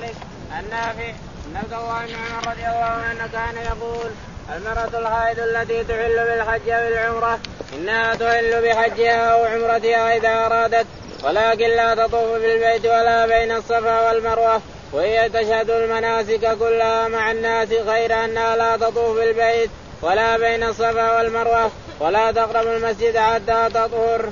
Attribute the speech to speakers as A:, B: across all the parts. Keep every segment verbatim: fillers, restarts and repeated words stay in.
A: مالك عن نافع أن عبد الله بن عمر رضي الله عنه كان يقول المرأة الحائض التي تحل بالحج والعمرة إنها تحل بحجها أو عمرتها إذا أرادت، ولكن لا تطوف بالبيت ولا بين الصفا والمروة، وهي تشهد المناسك كلها مع الناس غير أنها لا تطوف بالبيت ولا بين الصفا والمروة ولا تقرب المسجد حتى تطهر.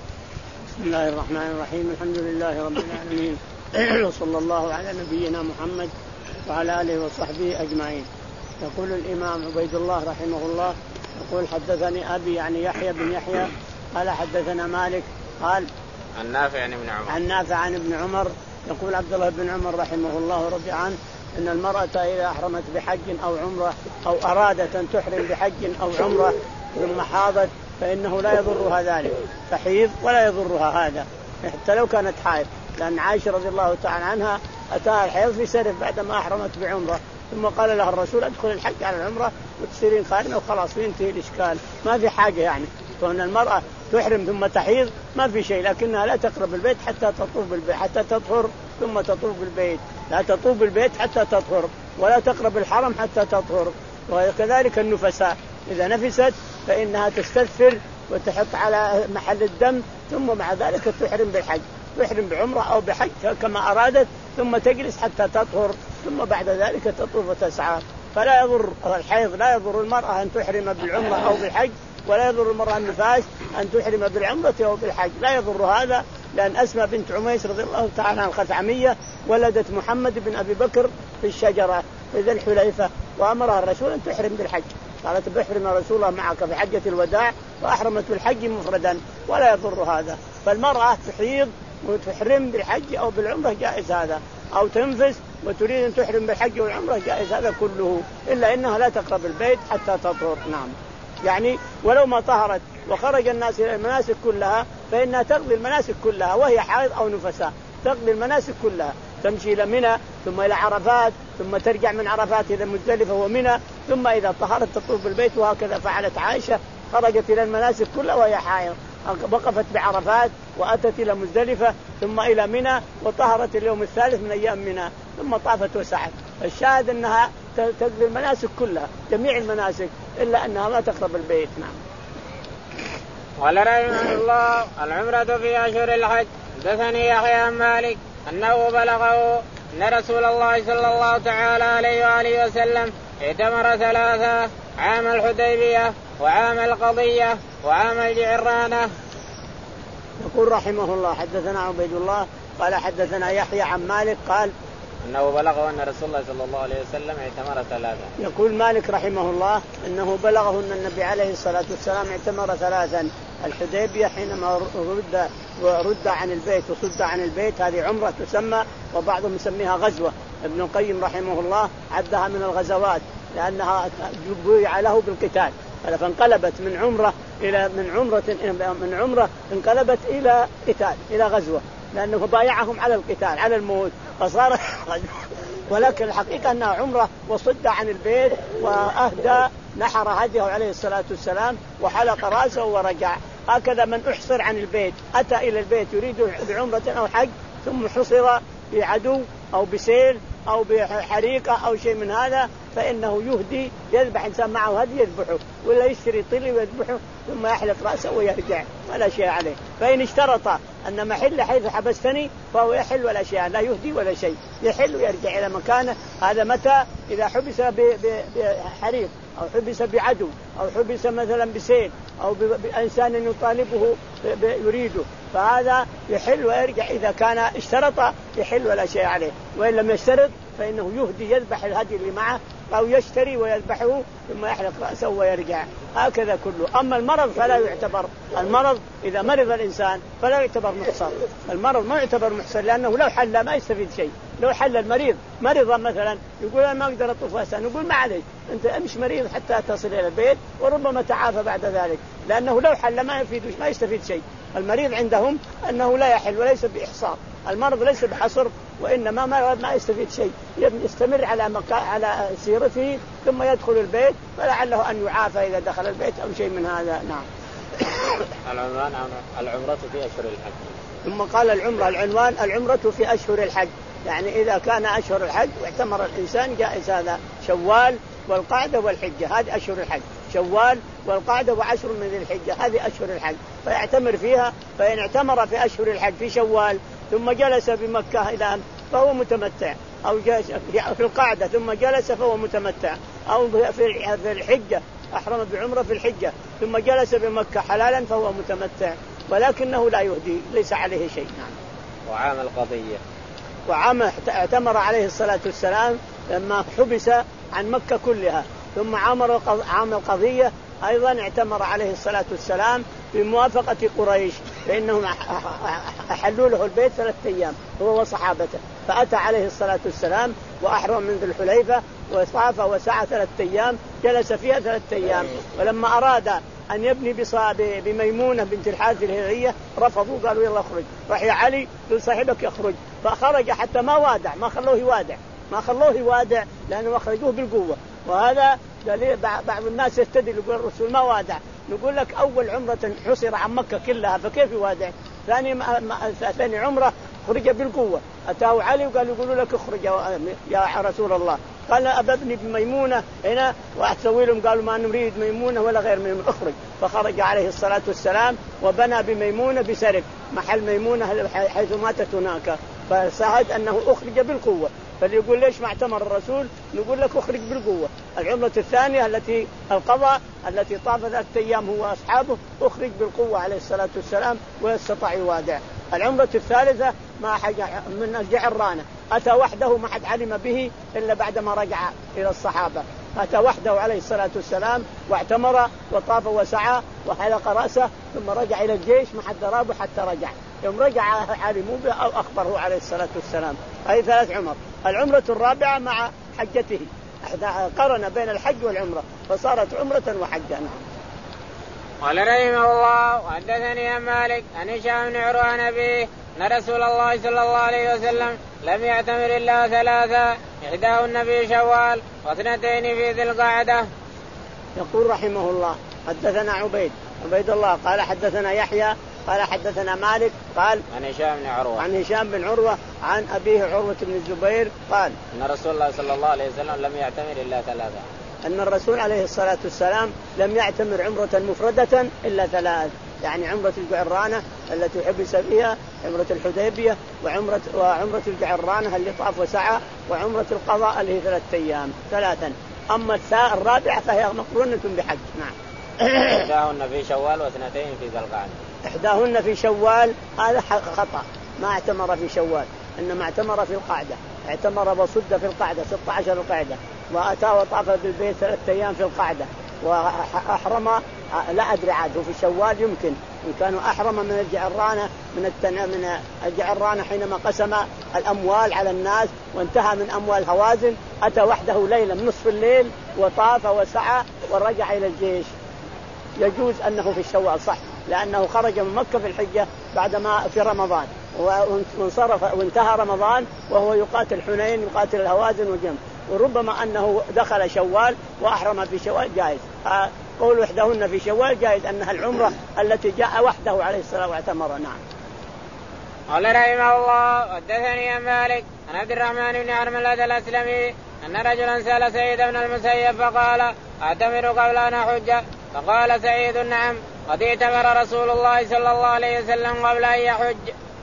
B: بسم الله الرحمن الرحيم. الحمد لله رب العالمين وصلى الله على نبينا محمد وعلى آله وصحبه أجمعين. يقول الإمام عبيد الله رحمه الله يقول حدثني أبي يعني يحيى بن يحيى قال حدثنا مالك قال
A: عن نافع عن ابن عمر
B: عن نافع عن ابن عمر يقول عبد الله بن عمر رحمه الله رضي عنه أن المرأة إذا أحرمت بحج أو عمرة أو أرادت أن تحرم بحج أو عمرة ثم حاضت فإنه لا يضرها ذلك، تحيض ولا يضرها هذا حتى لو كانت حائض، لأن عائشة رضي الله تعالى عنها أتاها الحيض في سرف بعدما أحرمت بعمرة ثم قال لها الرسول ادخل الحج على العمرة وتصيرين قارنة وخلاص وينتهي الإشكال، ما في حاجة يعني كون المرأة تحرم ثم تحيض ما في شيء، لكنها لا تقرب البيت حتى تطوف بالبيت حتى تطهر ثم تطوف بالبيت، لا تطوف بالبيت حتى تطهر ولا تقرب الحرم حتى تطهر. وكذلك النفساء إذا نفست فإنها تستغفر وتحط على محل الدم ثم مع ذلك تحرم بالحج، تحرم بعمرة أو بحج كما أرادت ثم تجلس حتى تطهر ثم بعد ذلك تطوف وتسعى. فلا يضر الحيض لا يضر المرأة أن تحرم بالعمرة أو بالحج، ولا يضر المرأة النفاس أن تحرم بالعمرة أو بالحج، لا يضر هذا، لأن أسماء بنت عميس رضي الله تعالى عنها الخثعمية ولدت محمد بن أبي بكر في الشجرة في ذي الحليفة وأمرها الرسول أن تحرم بالحج، قالت بحرم رسول الله معك في حجة الوداع وأحرمت بالحج مفردا ولا يضر هذا. فالمرأة تحيض وتحرم بالحج أو بالعمرة جائز هذا، أو تنفس وتريد أن تحرم بالحج والعمرة جائز هذا كله، إلا إنها لا تقرب البيت حتى تطهر. نعم يعني ولو ما طهرت وخرج الناس إلى المناسك كلها فإنها تقضي المناسك كلها وهي حائض أو نفساء، تقضي المناسك كلها، تمشي إلى منى ثم إلى عرفات ثم ترجع من عرفات إلى مزدلفة ومنى ثم إذا طهرت تطوف بالبيت، وهكذا فعلت عائشة خرجت إلى المناسك كلها وهي حائض، وقفت بعرفات وأتت إلى مزدلفة ثم إلى منى وطهرت اليوم الثالث من أيام منى ثم طافت وسعت. الشاهد أنها تقضي المناسك كلها جميع المناسك إلا أنها ما تقرب البيت. نعم.
A: قال رحمه الله العمرة في أشهر الحج. حدثني يحيى عن مالك أنه بلغه أن رسول الله صلى الله تعالى عليه وآله وسلم اعتمر ثلاثة عام الحديبية وعام القضية وعام الجعرانة.
B: يقول رحمه الله حدثنا عبيد الله قال حدثنا يحيى عن مالك قال
A: أنه بلغه أن رسول الله صلى الله عليه وسلم اعتمر ثلاثة.
B: يقول مالك رحمه الله أنه بلغه أن النبي عليه الصلاة والسلام اعتمر ثلاثا، الحديبية حينما رد ورد عن البيت وصد عن البيت هذه عمرة تسمى، وبعضهم يسميها غزوة، ابن القيم رحمه الله عدها من الغزوات لأنها بويع له بالقتال، فانقلبت من عمرة إلى من عمرة من عمرة انقلبت إلى قتال إلى غزوة، لأنه بايعهم على القتال على الموت فصار ولكن الحقيقة أنها عمرة وصد عن البيت وأهدى نحر هديه عليه الصلاة والسلام وحلق رأسه ورجع. هكذا من أحصر عن البيت أتى إلى البيت يريد بعمرة أو حج ثم حصر بعدو أو بسيل أو بحريقة أو شيء من هذا فإنه يهدي يذبح إنسان معه هدي يذبحه، ولا يشتري طلي ويذبحه ثم يحلق رأسه ويرجع ولا شيء عليه. فإن اشترط أن محل حيث حبستني فهو يحل ولا شيء، لا يهدي ولا شيء، يحل ويرجع إلى مكانه. هذا متى؟ إذا حبس بحريق أو حبس بعدو أو حبس مثلا بسيل أو بإنسان يطالبه يريده، فهذا يحل ويرجع. إذا كان اشترط يحل ولا شيء عليه، وإن لم يشترط فإنه يهدي يذبح الهدي اللي معه أو يشتري ويذبحه ثم يحلق رأسه ويرجع. هكذا كله. أما المرض فلا يعتبر، المرض إذا مرض الإنسان فلا يعتبر محصر، المرض ما يعتبر محصر لأنه لو حل ما يستفيد شيء. لو حل المريض مرض مثلا يقول أنا ما أقدر أطوف أساسا، نقول ما عليك أنت امش مريض حتى تصل إلى البيت وربما تعافى بعد ذلك، لأنه لو حل ما يفيد ما يستفيد شيء. المريض عندهم أنه لا يحل وليس بإحصار، المرض ليس بحصر وإنما ما ما يستفيد شيء، يستمر على مكا... على سيرته ثم يدخل البيت فلعله أن يعافى إذا دخل البيت أو شيء من هذا. نعم.
A: العنوان العمرة في أشهر الحج.
B: ثم قال العمرة العنوان العمرة في أشهر الحج، يعني إذا كان أشهر الحج واعتمر الإنسان جائز هذا شوال والقعدة والحجة، هذه أشهر الحج، شوال والقعدة وعشر من ذي الحجة، هذه أشهر الحج، فيعتمر فيها. فإن اعتمر في أشهر الحج في شوال ثم جلس بمكة إلى فهو متمتع، أو جلس في القعدة ثم جلس فهو متمتع، أو في الحجة أحرم بعمرة في الحجة ثم جلس بمكة حلالا فهو متمتع، ولكنه لا يهدي، ليس عليه شيء. نعم.
A: وعام القضية،
B: وعام اعتمر عليه الصلاة والسلام لما حبس عن مكة كلها، ثم عمر عام القضية أيضا اعتمر عليه الصلاة والسلام بموافقة قريش، فإنهم أحلوا له البيت ثلاثة أيام هو وصحابته، فأتى عليه الصلاة والسلام وأحرم من ذي الحليفة وطاف وسعى ثلاثة أيام، جلس فيها ثلاثة أيام. ولما أراد أن يبني بميمونة بنت الحارث الهلالية رفضوا، قالوا يلا اخرج، راح يا علي قل صاحبك يخرج، فخرج حتى ما وادع، ما خلوه يوادع، ما خلوه يوادع لأنه أخرجوه بالقوة. وهذا دليل بعض الناس يستدل يقول الرسول ما وادع، نقول لك أول عمرة حصر عن مكة كلها فكيف يوادع؟ ثاني ثاني عمرة خرج بالقوة، أتاه علي وقال يقولوا لك اخرج يا رسول الله، قال أببني بميمونة هنا وأتسوي لهم، قالوا ما نريد ميمونة ولا غير ميمونة، اخرج. فخرج عليه الصلاة والسلام وبنى بميمونة بسرب محل ميمونة حيث ماتت هناك، فساعد أنه أخرج بالقوة. فاللي يقول ليش ما اعتمر الرسول نقول لك اخرج بالقوة. العمرة الثانية التي القضاء التي طاف ذات أيام هو أصحابه أخرج بالقوة عليه الصلاة والسلام ويستطيع يوادع. العمرة الثالثة ما حاجة من الجعرانة، أتى وحده ما حد علم به إلا بعدما رجع إلى الصحابة، أتى وحده عليه الصلاة والسلام واعتمر وطاف وسعى وحلق رأسه ثم رجع إلى الجيش ما حد ضربه حتى رجع. يوم رجع علموا به أو أخبره عليه الصلاة والسلام. هذه ثلاث عمر. العمرة الرابعة مع حجته قرن بين الحج والعمرة فصارت عمرة وحجة.
A: قال رحمه الله وحدثني عن مالك عن هشام بن عروة عن أبيه أن رسول الله صلى الله عليه وسلم لم يعتمر إلا ثلاثة، إحداهن في شوال واثنتين في ذي القعدة.
B: يقول رحمه الله حدثنا عبيد عبيد الله قال حدثنا يحيى قال حدثنا مالك قال
A: عن هشام بن عروة
B: عن هشام بن عروة عن أبيه عروة بن الزبير قال
A: أن رسول الله صلى الله عليه وسلم لم يعتمر إلا ثلاثة،
B: أن الرسول عليه الصلاة والسلام لم يعتمر عمرة مفردة إلا ثلاث، يعني عمرة الجعرانة التي حبس فيها، عمرة الحديبية، وعمرة وعمرة الجعرانة اللي طاف وسعى، وعمرة القضاء اللي هي ثلاثة أيام ثلاثا. أما الرابعة فهي مقرونة بحج. نعم.
A: إحداهن في شوال واثنتين في ذي القعدة.
B: إحداهن في شوال هذا خطأ، ما اعتمر في شوال إنما اعتمر في القعدة، اعتمر وصد في القعدة ستة عشر القعدة، وأتى وطاف بالبيت ثلاثة أيام في القعدة، وأحرم لا أدري عاد في شوال يمكن إن كانوا أحرم من الجعرانة من التن... من الجعرانة حينما قسم الأموال على الناس وانتهى من أموال هوازن، أتى وحده ليلا نصف الليل وطاف وسعى ورجع إلى الجيش. يجوز أنه في الشوال صح، لأنه خرج من مكة في الحجة بعدما في رمضان وانصرف وانتهى رمضان وهو يقاتل حنين يقاتل الهوازن والجمع، وربما أنه دخل شوال وأحرم في شوال جائز. قول وحدهن في شوال جائز أنها العمرة التي جاء وحده عليه الصلاة واعتمر. نعم.
A: قال رحمه الله حدثني عن مالك عن عبد الرحمن بن حرملة الأسلمي أن رجلا سأل سعيد بن المسيب فقال أعتمر قبل أن أحج؟ فقال سعيد نعم قد اعتمر رسول الله صلى الله عليه وسلم قبل أن يحج.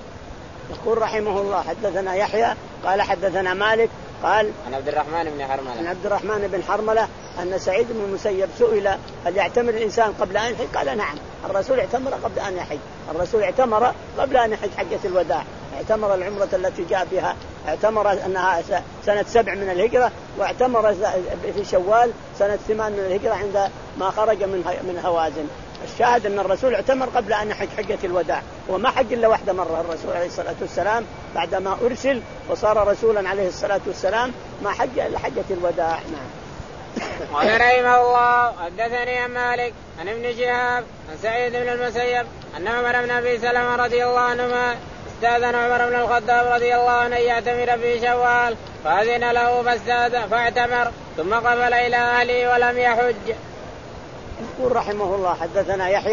B: يقول رحمه الله حدثنا يحيى قال حدثنا مالك قال
A: عن عبد الرحمن بن حرملة
B: عن عبد الرحمن بن حرملة أن سعيد بن المسيب سئل هل يعتمر الإنسان قبل أن يحج؟ قال نعم، الرسول اعتمر قبل أن يحج، الرسول اعتمر قبل أن يحج حجة الوداع، اعتمر العمرة التي جاء بها، اعتمر أنها سنة سبع من الهجرة، واعتمر في شوال سنة ثمان من الهجرة عند ما خرج من من هوازن. الشاهد أن الرسول اعتمر قبل أن يحج حجة الوداع، وما حج إلا واحدة مرة الرسول عليه الصلاة والسلام بعدما أرسل وصار رسولا عليه الصلاة والسلام، ما حج إلا حجة الوداع. نعم.
A: قال رحمه الله حدثني عن مالك عن ابن شهاب عن سعيد بن المسيب أن عمر بن أبي سلمة رضي الله عنهما استاذن عمر بن الخطاب رضي الله عنه أن يعتمر في شوال فأذن له فاستاذن فاعتمر ثم قبل إلى أهله ولم يحج.
B: يقول رحمه الله حدثنا يحيى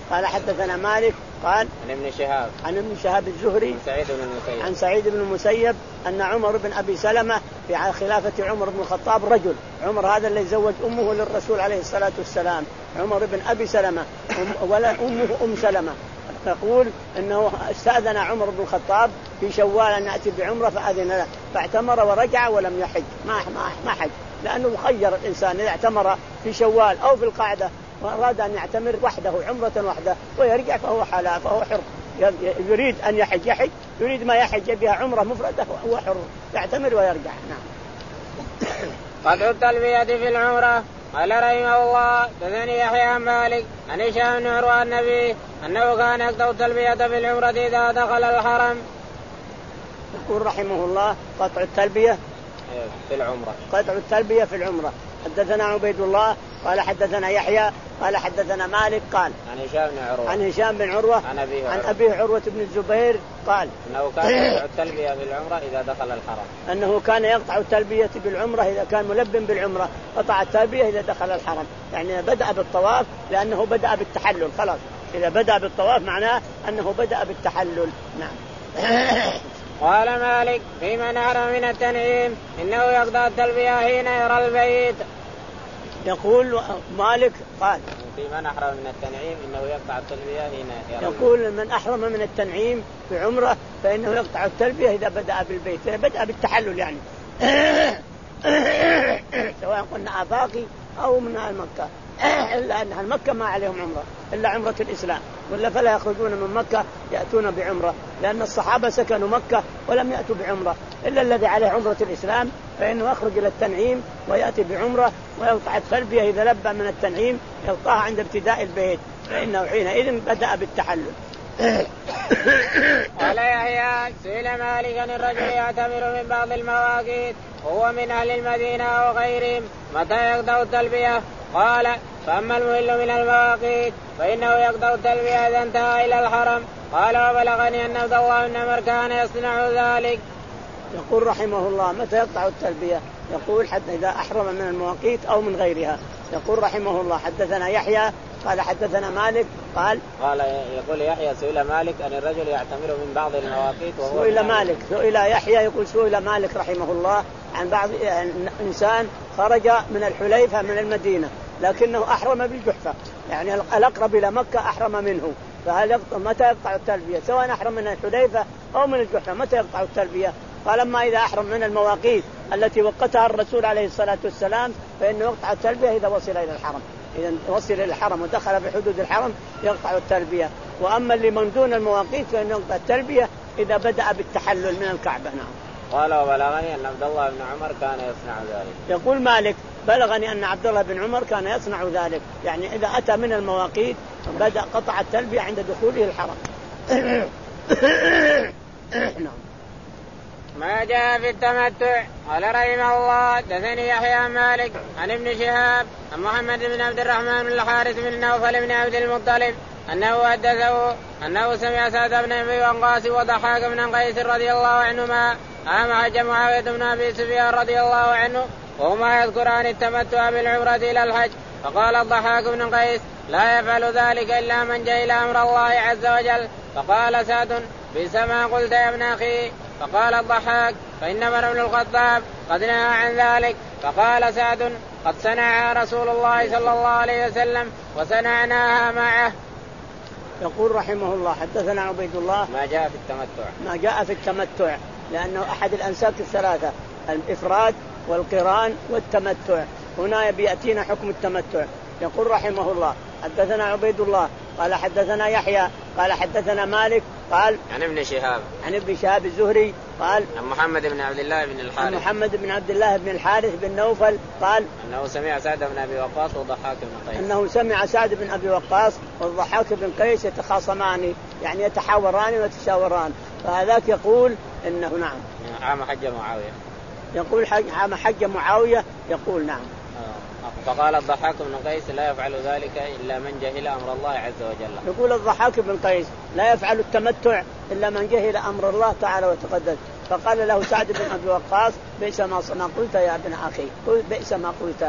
B: قال حدثنا مالك قال
A: عن ابن شهاب
B: عن ابن شهاب الزهري
A: عن سعيد بن المسيب
B: عن سعيد بن المسيب أن عمر بن أبي سلمة في خلافة عمر بن الخطاب رجل، عمر هذا اللي زوج أمه للرسول عليه الصلاة والسلام، عمر بن أبي سلمة ولا أمه أم سلمة، تقول أنه استأذن عمر بن الخطاب في شوال أن يأتي بعمرة فأذن له فاعتمر ورجع ولم يحج، ما ما ما حج، لأنه مخير الإنسان إذا اعتمر في شوال أو في القعدة وأراد أن يعتمر وحده عمرة وحده ويرجع فهو حلال فهو حر، يريد أن يحج يحج، يريد ما يحج بها عمرة مفردة هو حر يعتمر ويرجع. نعم.
A: قطع التلبية في العمرة. قال رحمه الله دثني يحيى عن مالك عن هشام بن عروة النبي أنه كان يقطع التلبية في العمرة إذا دخل الحرم.
B: يقول رحمه الله قطع التلبية
A: في العمرة
B: قطع التلبية في العمرة. حدثنا عبيد الله قال حدثنا يحيى قال حدثنا مالك قال
A: عن هشام بن عروة
B: عن هشام بن عروة
A: عن أبيه
B: عن أبيه عروة بن الزبير قال
A: أنه كان يقطع التلبية في العمرة إذا دخل الحرم
B: أنه كان يقطع التلبية بالعمرة إذا كان ملبٍ بالعمرة، قطع التلبية إذا دخل الحرم، يعني بدأ بالطواف لأنه بدأ بالتحلل، خلاص إذا بدأ بالطواف معناه أنه بدأ بالتحلل. نعم.
A: قال مالك في من أحرم من التنعيم إنه يقطع التلبية حين يرى البيت.
B: يقول مالك قال
A: في من أحرم من التنعيم إنه يقطع التلبية حين يرى البيت.
B: يقول من أحرم من التنعيم في عمره فإنه يقطع التلبية إذا بدأ بالبيت، إذا بدأ بالتحلل يعني سواء قلنا آفاقي أو من مكة، إلا أن مكة ما عليهم عمرة إلا عمرة الإسلام، ولا فلا يخرجون من مكة يأتون بعمرة، لأن الصحابة سكنوا مكة ولم يأتوا بعمرة، إلا الذي عليه عمرة الإسلام فإنه يخرج إلى التنعيم ويأتي بعمرة ويقطع التلبية إذا لبى من التنعيم يلقاها عند ابتداء البيت فإنه حينئذ بدأ بالتحلل.
A: قال يحيى سئل مالك عن الرجل يعتمر من بعض المواقيت وهو من أهل المدينة أو غيرهم متى يقطع التلبية؟ قال فأما المهل من المواقيت فإنه يقطع التلبية إذا انتهى إلى الحرم. قال وبلغني أن عبد الله بن عمر كان يصنع ذلك.
B: يقول رحمه الله متى يقطع التلبية؟ يقول حتى إذا أحرم من المواقيت أو من غيرها. يقول رحمه الله حدثنا يحيى قال حدثنا مالك قال
A: قال يقول يحيى سئل مالك أن الرجل يعتمر من بعض المواقيت وهو
B: سئل مالك سئل يحيى يقول سئل مالك رحمه الله عن بعض إنسان خرج من الحليفة من المدينة لكنه أحرم بالجحفة، يعني الأقرب إلى مكة أحرم منه، فهل يقطع متى يقطع التلبية سواء أحرم من الحليفة أو من الجحفة متى يقطع التلبية؟ قال أما إذا أحرم من المواقيت التي وقتها الرسول عليه الصلاة والسلام فإنه يقطع التلبية إذا وصل إلى الحرم، إذا وصل إلى الحرم ودخل بحدود الحرم يقطع التلبية. وأما اللي من دون المواقيت فإنه يقطع التلبية إذا بدأ بالتحلل من الكعبة. نعم.
A: قال وبلغني أن عبد الله بن عمر كان يصنع ذلك.
B: يقول مالك بلغني أن عبد الله بن عمر كان يصنع ذلك، يعني إذا أتى من المواقيت بدأ قطع التلبية عند دخوله الحرم. نعم.
A: ما جاء في التمتع. قال رحمه الله دثني يحيى عن مالك عن ابن شهاب عن محمد بن عبد الرحمن بن الحارث بن نوفل بن عبد المطلب أنه حدثه أنه سمع سعد بن أبي وقاص وضحاك بن قيس رضي الله عنهما عام حج معاوية بن أبي سفيان رضي الله عنه وهما يذكران التمتع بالعمرة إلى الحج. فقال الضحاك بن قيس لا يفعل ذلك إلا من جهل أمر الله عز وجل. فقال سعد بئس ما قلت يا ابن أخي. فقال الضحاك فإن عمر بن الخطاب قد نهى عن ذلك. فقال سعد قد صنعها رسول الله صلى الله عليه وسلم وصنعناها معه.
B: يقول رحمه الله حدثنا عبيد الله
A: ما جاء في التمتع
B: ما جاء في التمتع لأنه أحد الأنساك الثلاثة الإفراد والقران والتمتع، هنا بيأتينا حكم التمتع. يقول رحمه الله حدثنا عبيد الله قال حدثنا يحيى قال حدثنا مالك قال
A: عن ابن شهاب
B: عن ابن شهاب الزهري قال
A: عن محمد بن عبد الله بن الحارث
B: عن محمد بن عبد الله بن الحارث بن نوفل قال
A: أنه سمع سعد بن أبي وقاص والضحاك بن قيس
B: أنه سمع سعد بن أبي وقاص والضحاك بن قيس يتخاصمان يعني يتحاوران ويتشاوران. فهذاك يقول إنه نعم
A: عام حج معاوية
B: يقول عام حج معاوية يقول نعم.
A: فقال الضحاك بن قيس لا يفعل ذلك إلا من جهل أمر الله عز وجل.
B: يقول الضحاك بن قيس لا يفعل التمتع إلا من جهل أمر الله تعالى وتقدس. فقال له سعد بن أبي وقاص بئس ما قلت يا ابن أخي، بئس ما قلت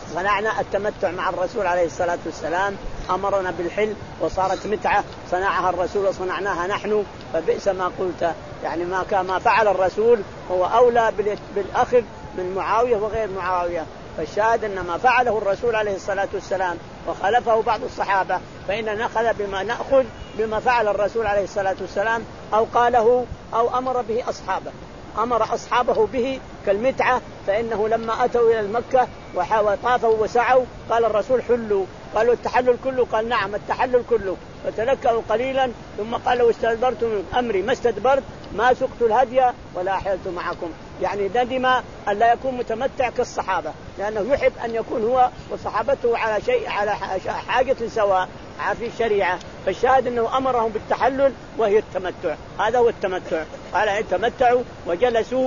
B: صنعنا التمتع مع الرسول عليه الصلاة والسلام، أمرنا بالحل وصارت متعة صنعها الرسول وصنعناها نحن، فبئس ما قلت. يعني ما كان ما فعل الرسول هو أولى بالأخذ من معاوية وغير معاوية. فالشاهد أن ما فعله الرسول عليه الصلاة والسلام وخلفه بعض الصحابة فإن نأخذ بما نأخذ بما فعل الرسول عليه الصلاة والسلام أو قاله أو أمر به أصحابه، أمر أصحابه به كالمتعة. فإنه لما أتوا إلى المكة وطافوا وسعوا قال الرسول حلوا، قالوا التحلل كله، قال نعم التحلل كله، فتلكأوا قليلا ثم قالوا استدبرت من أمري ما استدبرت ما سقت الهدي ولا أحلت معكم. يعني ندم أن لا يكون متمتع كالصحابة، لأنه يحب أن يكون هو وصحابته على شيء على حاجة سواء في الشريعة. فالشاهد أنه أمرهم بالتحلل وهي التمتع، هذا هو التمتع. قال تمتعوا وجلسوا،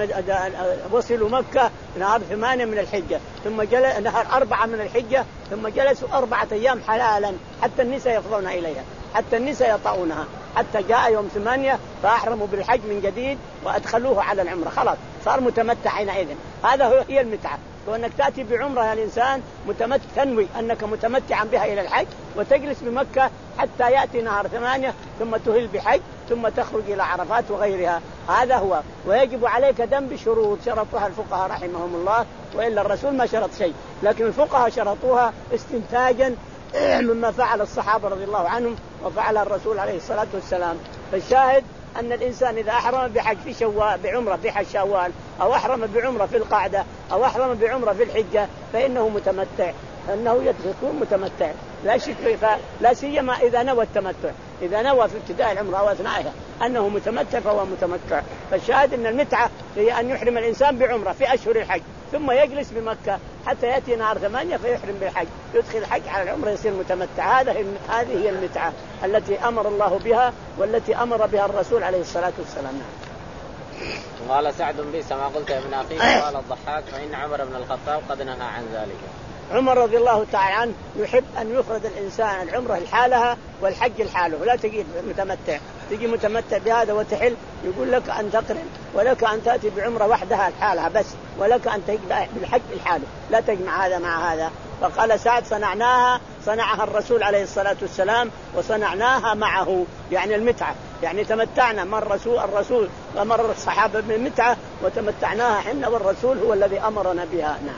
B: وصلوا مكة نهار ثمانية من الحجة ثم جلس نهار أربعة من الحجة ثم جلسوا أربعة أيام حلالا حتى النساء يفضون إليها، حتى النساء يطؤونها، حتى جاء يوم ثمانية فأحرموا بالحج من جديد وأدخلوه على العمرة، خلاص صار متمتع حينئذ. هذا هي المتعة، وأنك تأتي بعمرة الإنسان متمتع، تنوي أنك متمتعا بها إلى الحج وتجلس بمكة حتى يأتي نهار ثمانية ثم تهل بحج ثم تخرج إلى عرفات وغيرها. هذا هو. ويجب عليك دم بشروط شرطها الفقهاء رحمهم الله، وإلا الرسول ما شرط شيء، لكن الفقهاء شرطوها استنتاجا مما فعل الصحابة رضي الله عنهم وفعل الرسول عليه الصلاة والسلام. فالشاهد أن الإنسان إذا أحرم بحج في شوال بعمرة في حج شوال أو أحرم بعمرة في القعدة أو أحرم بعمرة في الحجة فإنه متمتع، أنه يكون متمتع لا شك، لا سيما إذا نوى التمتع، إذا نوى في ابتداء العمرة أو أثنائها أنه متمتع فهو متمتع. فالشاهد أن المتعة هي أن يحرم الإنسان بعمرة في أشهر الحج ثم يجلس بمكة حتى يأتي نهار ثمانية فيحرم بالحج، يدخل الحج على العمرة يصير متمتع. هذا هذه هي المتعة التي أمر الله بها والتي أمر بها الرسول عليه الصلاة والسلام.
A: قال سعد بئس ما قلت يا ابن أخي. قال الضحاك فإن عمر بن الخطاب قد نهى عن ذلك.
B: عمر رضي الله تعالى عنه يحب أن يفرد الإنسان العمرة لحالها والحج لحاله، ولا تجي متمتع، تجي متمتع بهذا وتحل، يقول لك أن تقرن ولك أن تأتي بعمرة وحدها لحالها بس، ولك أن تجمع بالحج لحاله، لا تجمع هذا مع هذا. فقال سعد صنعناها صنعها الرسول عليه الصلاة والسلام وصنعناها معه، يعني المتعة، يعني تمتعنا مر الرسول الرسول ومر الصحابة بالمتعة وتمتعناها حنا، والرسول هو الذي أمرنا بها. نعم.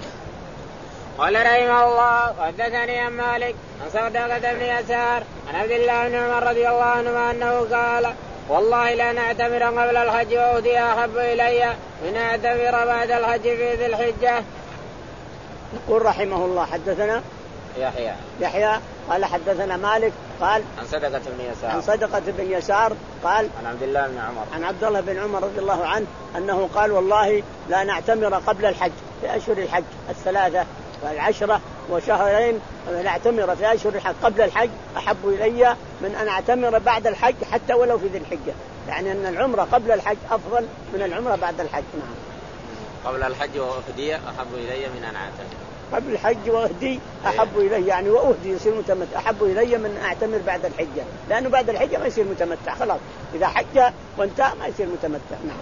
A: قال رحمه الله وحدثني عن مالك عن صدقة بن يسار عن عبد الله بن عمر رضي الله عنهما أنه قال والله لا نعتمر قبل الحج وأهدي أحب إلي من أعتمر بعد الحج في ذي الحجة.
B: يقول رحمه الله حدثنا
A: يحيى
B: يحيى قال حدثنا مالك قال
A: عن صدقة بن يسار
B: عن صدقة بن يسار قال
A: عن عبد الله بن عمر
B: عن عبد الله بن عمر رضي الله عنه أنه قال والله لا نعتمر قبل الحج في أشهر الحج الثلاثة والعشرة وشهرين، نعتمر في أشهر الحج قبل الحج أحب إلي من أن أعتمر بعد الحج حتى ولو في ذي الحجة، يعني أن العمرة قبل الحج أفضل من العمرة بعد الحج. نعم.
A: قبل الحج وأهدي أحب إلي من أن أعتمر
B: قبل الحج وأهدي أحب إلي، يعني وأهدي يصير متمتع أحب إلي من أعتمر بعد الحجة، لأنه بعد الحجة ما يصير متمتع خلاص، إذا حج وانتهى ما يصير متمتع. نعم.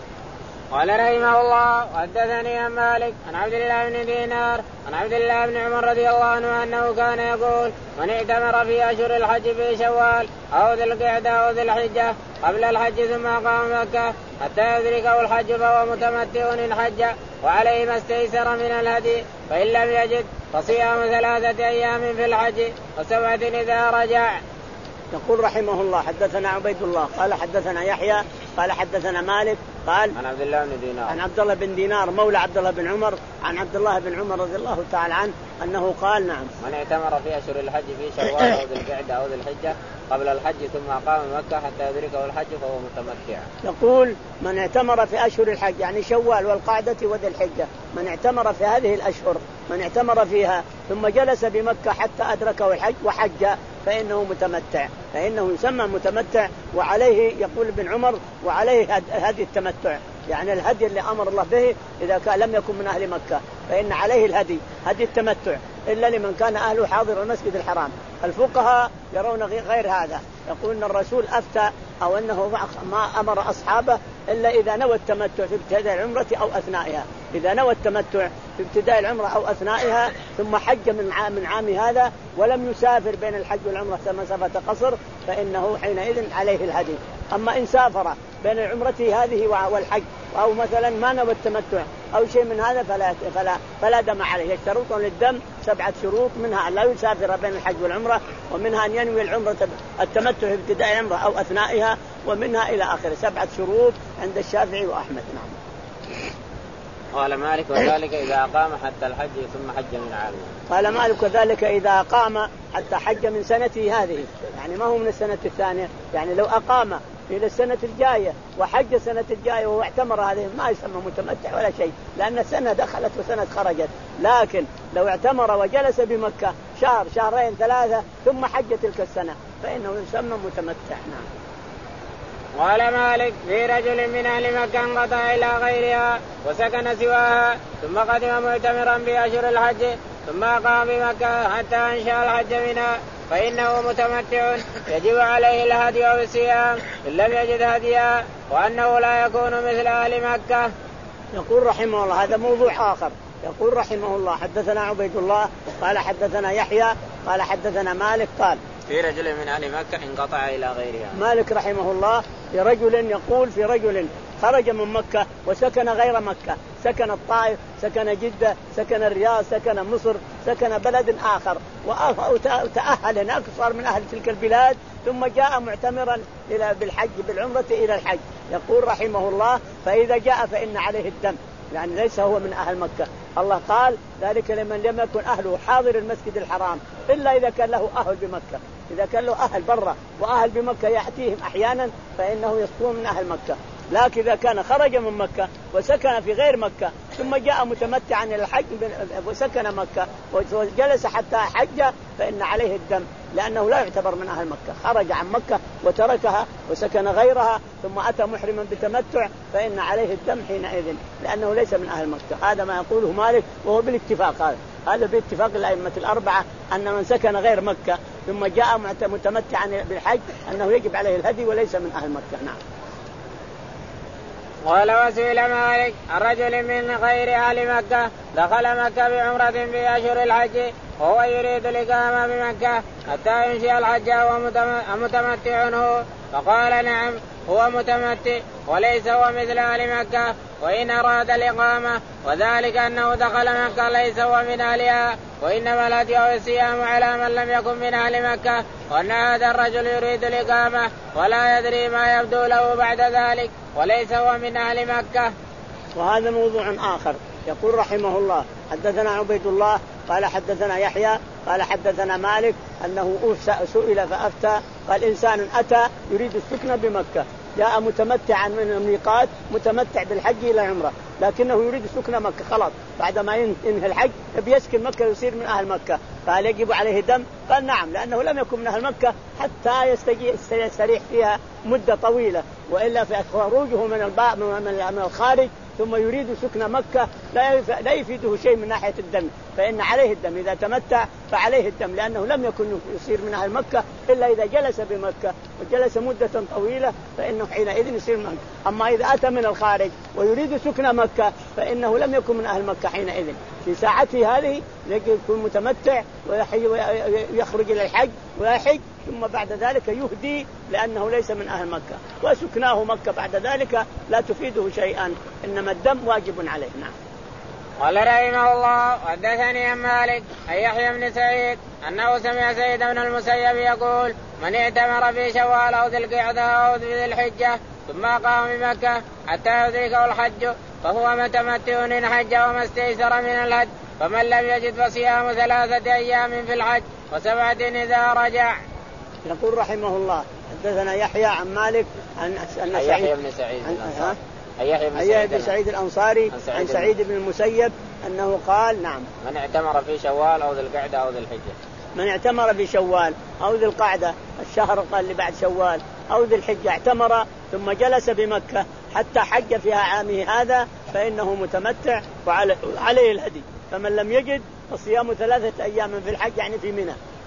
A: قال رحمه الله وحدثني عن مالك عن عبد الله بن دينار عن عبد الله بن عمر رضي الله عنه أنه كان يقول من اعتمر في أشهر الحج في شوال أو ذي القعدة أو ذي الحجة قبل الحج ثم قام مكة حتى يدركه الحج فهو متمتع إن حج وعليه ما استيسر من الهدي، فإن لم يجد فصيام ثلاثة أيام في الحج وسبعة إذا رجع.
B: يقول رحمه الله حدثنا عبيد الله قال حدثنا يحيى قال حدثنا مالك قال
A: عن عبد الله بن دينار
B: عن عبد الله بن دينار مولى عبد الله بن عمر عن عبد الله بن عمر رضي الله تعالى عنه أنه قال نعم
A: من اعتمر في أشهر الحج في شوال أو ذي القعدة أو ذي الحجة قبل الحج ثم قام مكة حتى يدركه الحج فهو متمتع.
B: يقول من اعتمر في أشهر الحج يعني شوال والقعدة وذي الحجة، من اعتمر في هذه الأشهر من اعتمر فيها ثم جلس بمكة حتى أدركه الحج وحج فإنه متمتع، فإنه يسمى متمتع. وعليه يقول ابن عمر وعليه هدي التمتع، يعني الهدي اللي أمر الله به إذا كان لم يكن من أهل مكة فإن عليه الهدي هدي التمتع إلا لمن كان أهله حاضر المسجد الحرام. الفقهاء يرون غير هذا، يقول أن الرسول أفتى أو أنه ما أمر أصحابه إلا إذا نوى التمتع في ابتداء العمرة أو أثنائها. إذا نوى التمتع في ابتداء العمرة أو أثنائها ثم حج من عام من عام هذا ولم يسافر بين الحج والعمرة مسافة قصر فإنه حينئذ عليه الهدي. أما إن سافر بين العمرة هذه والحج أو مثلا ما نوى التمتع أو شيء من هذا فلا فلا فلا دم عليه. يشترطون للدم سبعة شروط، منها أن لا يسافر بين الحج والعمرة، ومنها أن ينوي العمرة التمتع في ابتداء العمرة أو أثنائها، ومنها إلى آخره سبعة شروط عند الشافعي وأحمد. نعم.
A: قال مالك وذلك إذا أقام حتى الحج ثم حج من عامه.
B: قال مالك وذلك إذا أقام حتى حج من سنته هذه، يعني ما هو من السنة الثانية، يعني لو أقام إلى السنة الجاية وحج السنة الجاية وهو اعتمر هذه ما يسمى متمتع ولا شيء، لأن السنة دخلت وسنة خرجت. لكن لو اعتمر وجلس بمكة شهر شهرين ثلاثة ثم حج تلك السنة فإنه يسمى متمتع. نعم.
A: قال مالك في رجل من أهل مكة انقطع إلى غيرها وسكن سواها ثم قدم معتمرا بأشهر الحج ثم أقام بمكة حتى أنشأ الحج منها فإنه متمتع يجب عليه الهدي أو الصيام إن لم يجد هديا، وأنه لا يكون مثل أهل مكة.
B: يقول رحمه الله هذا موضوع آخر. يقول رحمه الله حدثنا عبيد الله قال حدثنا يحيى قال حدثنا مالك قال
A: في رجل من أهل مكة انقطع إلى غيرها.
B: مالك رحمه الله في رجل يقول في رجل خرج من مكة وسكن غير مكة، سكن الطائف، سكن جدة، سكن الرياض، سكن مصر، سكن بلد آخر وتأهل هناك صار من أهل تلك البلاد ثم جاء معتمرا إلى بالحج بالعمرة إلى الحج. يقول رحمه الله فإذا جاء فإن عليه الدم، يعني ليس هو من أهل مكة. الله قال ذلك لمن لم يكن أهله حاضر المسجد الحرام إلا إذا كان له أهل بمكة. إذا كان له أهل برا وأهل بمكة يأتيهم أحيانا فإنه يصوم من أهل مكة. لكن إذا كان خرج من مكة وسكن في غير مكة ثم جاء متمتعا إلى الحج وسكن مكة وجلس حتى حج فإن عليه الدم، لأنه لا يعتبر من أهل مكة، خرج عن مكة وتركها وسكن غيرها ثم أتى محرما بتمتع فإن عليه الدم حينئذ لأنه ليس من أهل مكة. هذا ما يقوله مالك وهو بالاتفاق، هذا هذا باتفاق الأئمة الأربعة أن من سكن غير مكة ثم جاء متمتعا بالحج أنه يجب عليه الهدي وليس من أهل مكة. نعم.
A: قال وسئل مالك الرجل من غير أهل مكة دخل مكة بعمرة في أشهر الحج وهو يريد الإقامة بمكة حتى ينشئ الحج وهو متمتع هو، فقال نعم هو متمتع وليس هو مثل أهل مكة وإن أراد الإقامة، وذلك أنه دخل مكة ليس هو من أهلها، وإنما الهدي والصيام على من لم يكن من أهل مكة، وأن هذا الرجل يريد الإقامة ولا يدري ما يبدو له بعد ذلك وليس هو من أهل مكة.
B: وهذا موضوع آخر. يقول رحمه الله حدثنا عبيد الله قال حدثنا يحيى قال حدثنا مالك أنه سئل فأفتى قال إنسان أتى يريد السكن بمكة، جاء متمتعا من الميقات متمتع بالحج إلى عمرة لكنه يريد سكن مكة خلاص بعدما ينهي الحج بيسكن مكة يصير من أهل مكة، قال يجب عليه دم؟ قال نعم لأنه لم يكن من أهل مكة حتى يستريح فيها مدة طويلة، وإلا في خروجه من من الخارج ثم يريد سكن مكة لا يفيده شيء من ناحية الدم، فإن عليه الدم إذا تمتع فعليه الدم لأنه لم يكن يصير من أهل مكة إلا إذا جلس بمكة وجلس مدة طويلة فإنه حينئذ يصير مكة. أما إذا أتى من الخارج ويريد سكن مكة فإنه لم يكن من أهل مكة حينئذ في ساعته هذه يكون متمتع ويخرج إلى الحج ويحج ثم بعد ذلك يهدي لأنه ليس من أهل مكة، وسكناه مكة بعد ذلك لا تفيده شيئا إنما الدم واجب عليه. نعم.
A: قال رحمه الله حدثني عن مالك عن يحيى بن سعيد أنه سمع سعيد بن المسيب يقول من اعتمر في شوال أو ذي القعدة أو ذي الحجة ثم قام بمكة حتى يدركه الحج فهو متمتع إن حج وما استيسر من الهدي، فمن لم يجد فصيام ثلاثة أيام في الحج وسبعة إذا رجع.
B: يقول رحمه الله حدثنا يحيى عن مالك عن
A: يحيى بن سعيد الأنصاري
B: يحيى بن سعيد الأنصاري عن سعيد بن المسيب أنه قال نعم
A: من اعتمر في شوال أو ذي القعدة أو ذي الحجة
B: من اعتمر في شوال أو ذي القعدة الشهر قال اللي بعد شوال أو ذي الحجة اعتمر ثم جلس بمكة حتى حج فيها عامه هذا فإنه متمتع وعليه الهدي، فمن لم يجد فصيام ثلاثة أيام في الحج يعني في منى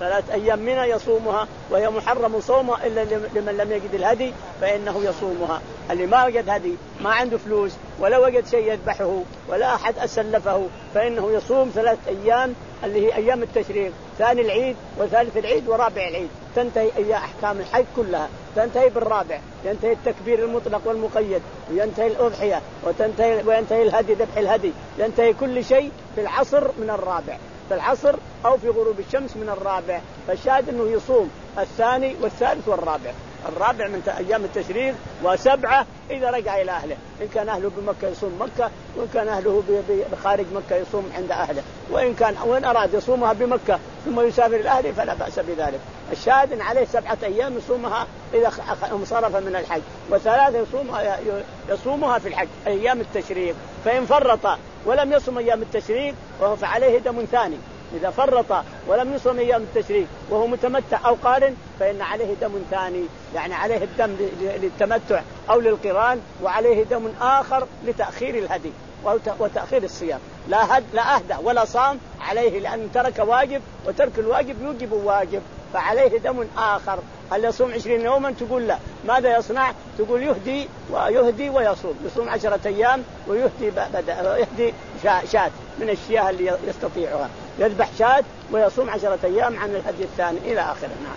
B: ثلاث أيام منى يصومها، وهي محرم صومها إلا لمن لم يجد الهدي فإنه يصومها. اللي ما وجد هدي، ما عنده فلوس ولا وجد شيء يذبحه ولا أحد أسلفه، فإنه يصوم ثلاث أيام اللي هي أيام التشريق، ثاني العيد وثالث العيد ورابع العيد. تنتهي أي أحكام الحج كلها، تنتهي بالرابع، ينتهي التكبير المطلق والمقيد، وينتهي الأضحية، وتنتهي وينتهي الهدي، ذبح الهدي، ينتهي كل شيء في العصر من الرابع، في العصر أو في غروب الشمس من الرابع. فالشاهد أنه يصوم الثاني والثالث والرابع، الرابع من أيام التشريق، وسبعة إذا رجع إلى أهله، إن كان أهله بمكة يصوم مكة، وإن كان أهله بخارج مكة يصوم عند أهله، وإن كان وإن أراد يصومها بمكة ثم يسافر إلى أهله فلا بأس بذلك. الشاهد أن عليه سبعة أيام يصومها إذا انصرف من الحج، وثلاثة يصومها يصومها في الحج أيام التشريق. فإن فرط ولم يصوم أيام التشريق وهو فعليه دم ثاني. إذا فرط ولم يصوم أيام التشريق وهو متمتع أو قارن فإن عليه دم ثاني، يعني عليه الدم للتمتع أو للقران، وعليه دم آخر لتأخير الهدي وتأخير الصيام. لا هد لا أهدى ولا صام عليه، لأن ترك واجب، وترك الواجب يوجب واجب، فعليه دم آخر. هل يصوم عشرين يوما؟ تقول لا. ماذا يصنع؟ تقول يهدي ويهدي ويصوم، يصوم عشرة أيام ويهدي يهدي شاة من الشياه اللي يستطيعها، يذبح شاة ويصوم عشرة أيام عن الهدي الثاني إلى آخره. نعم.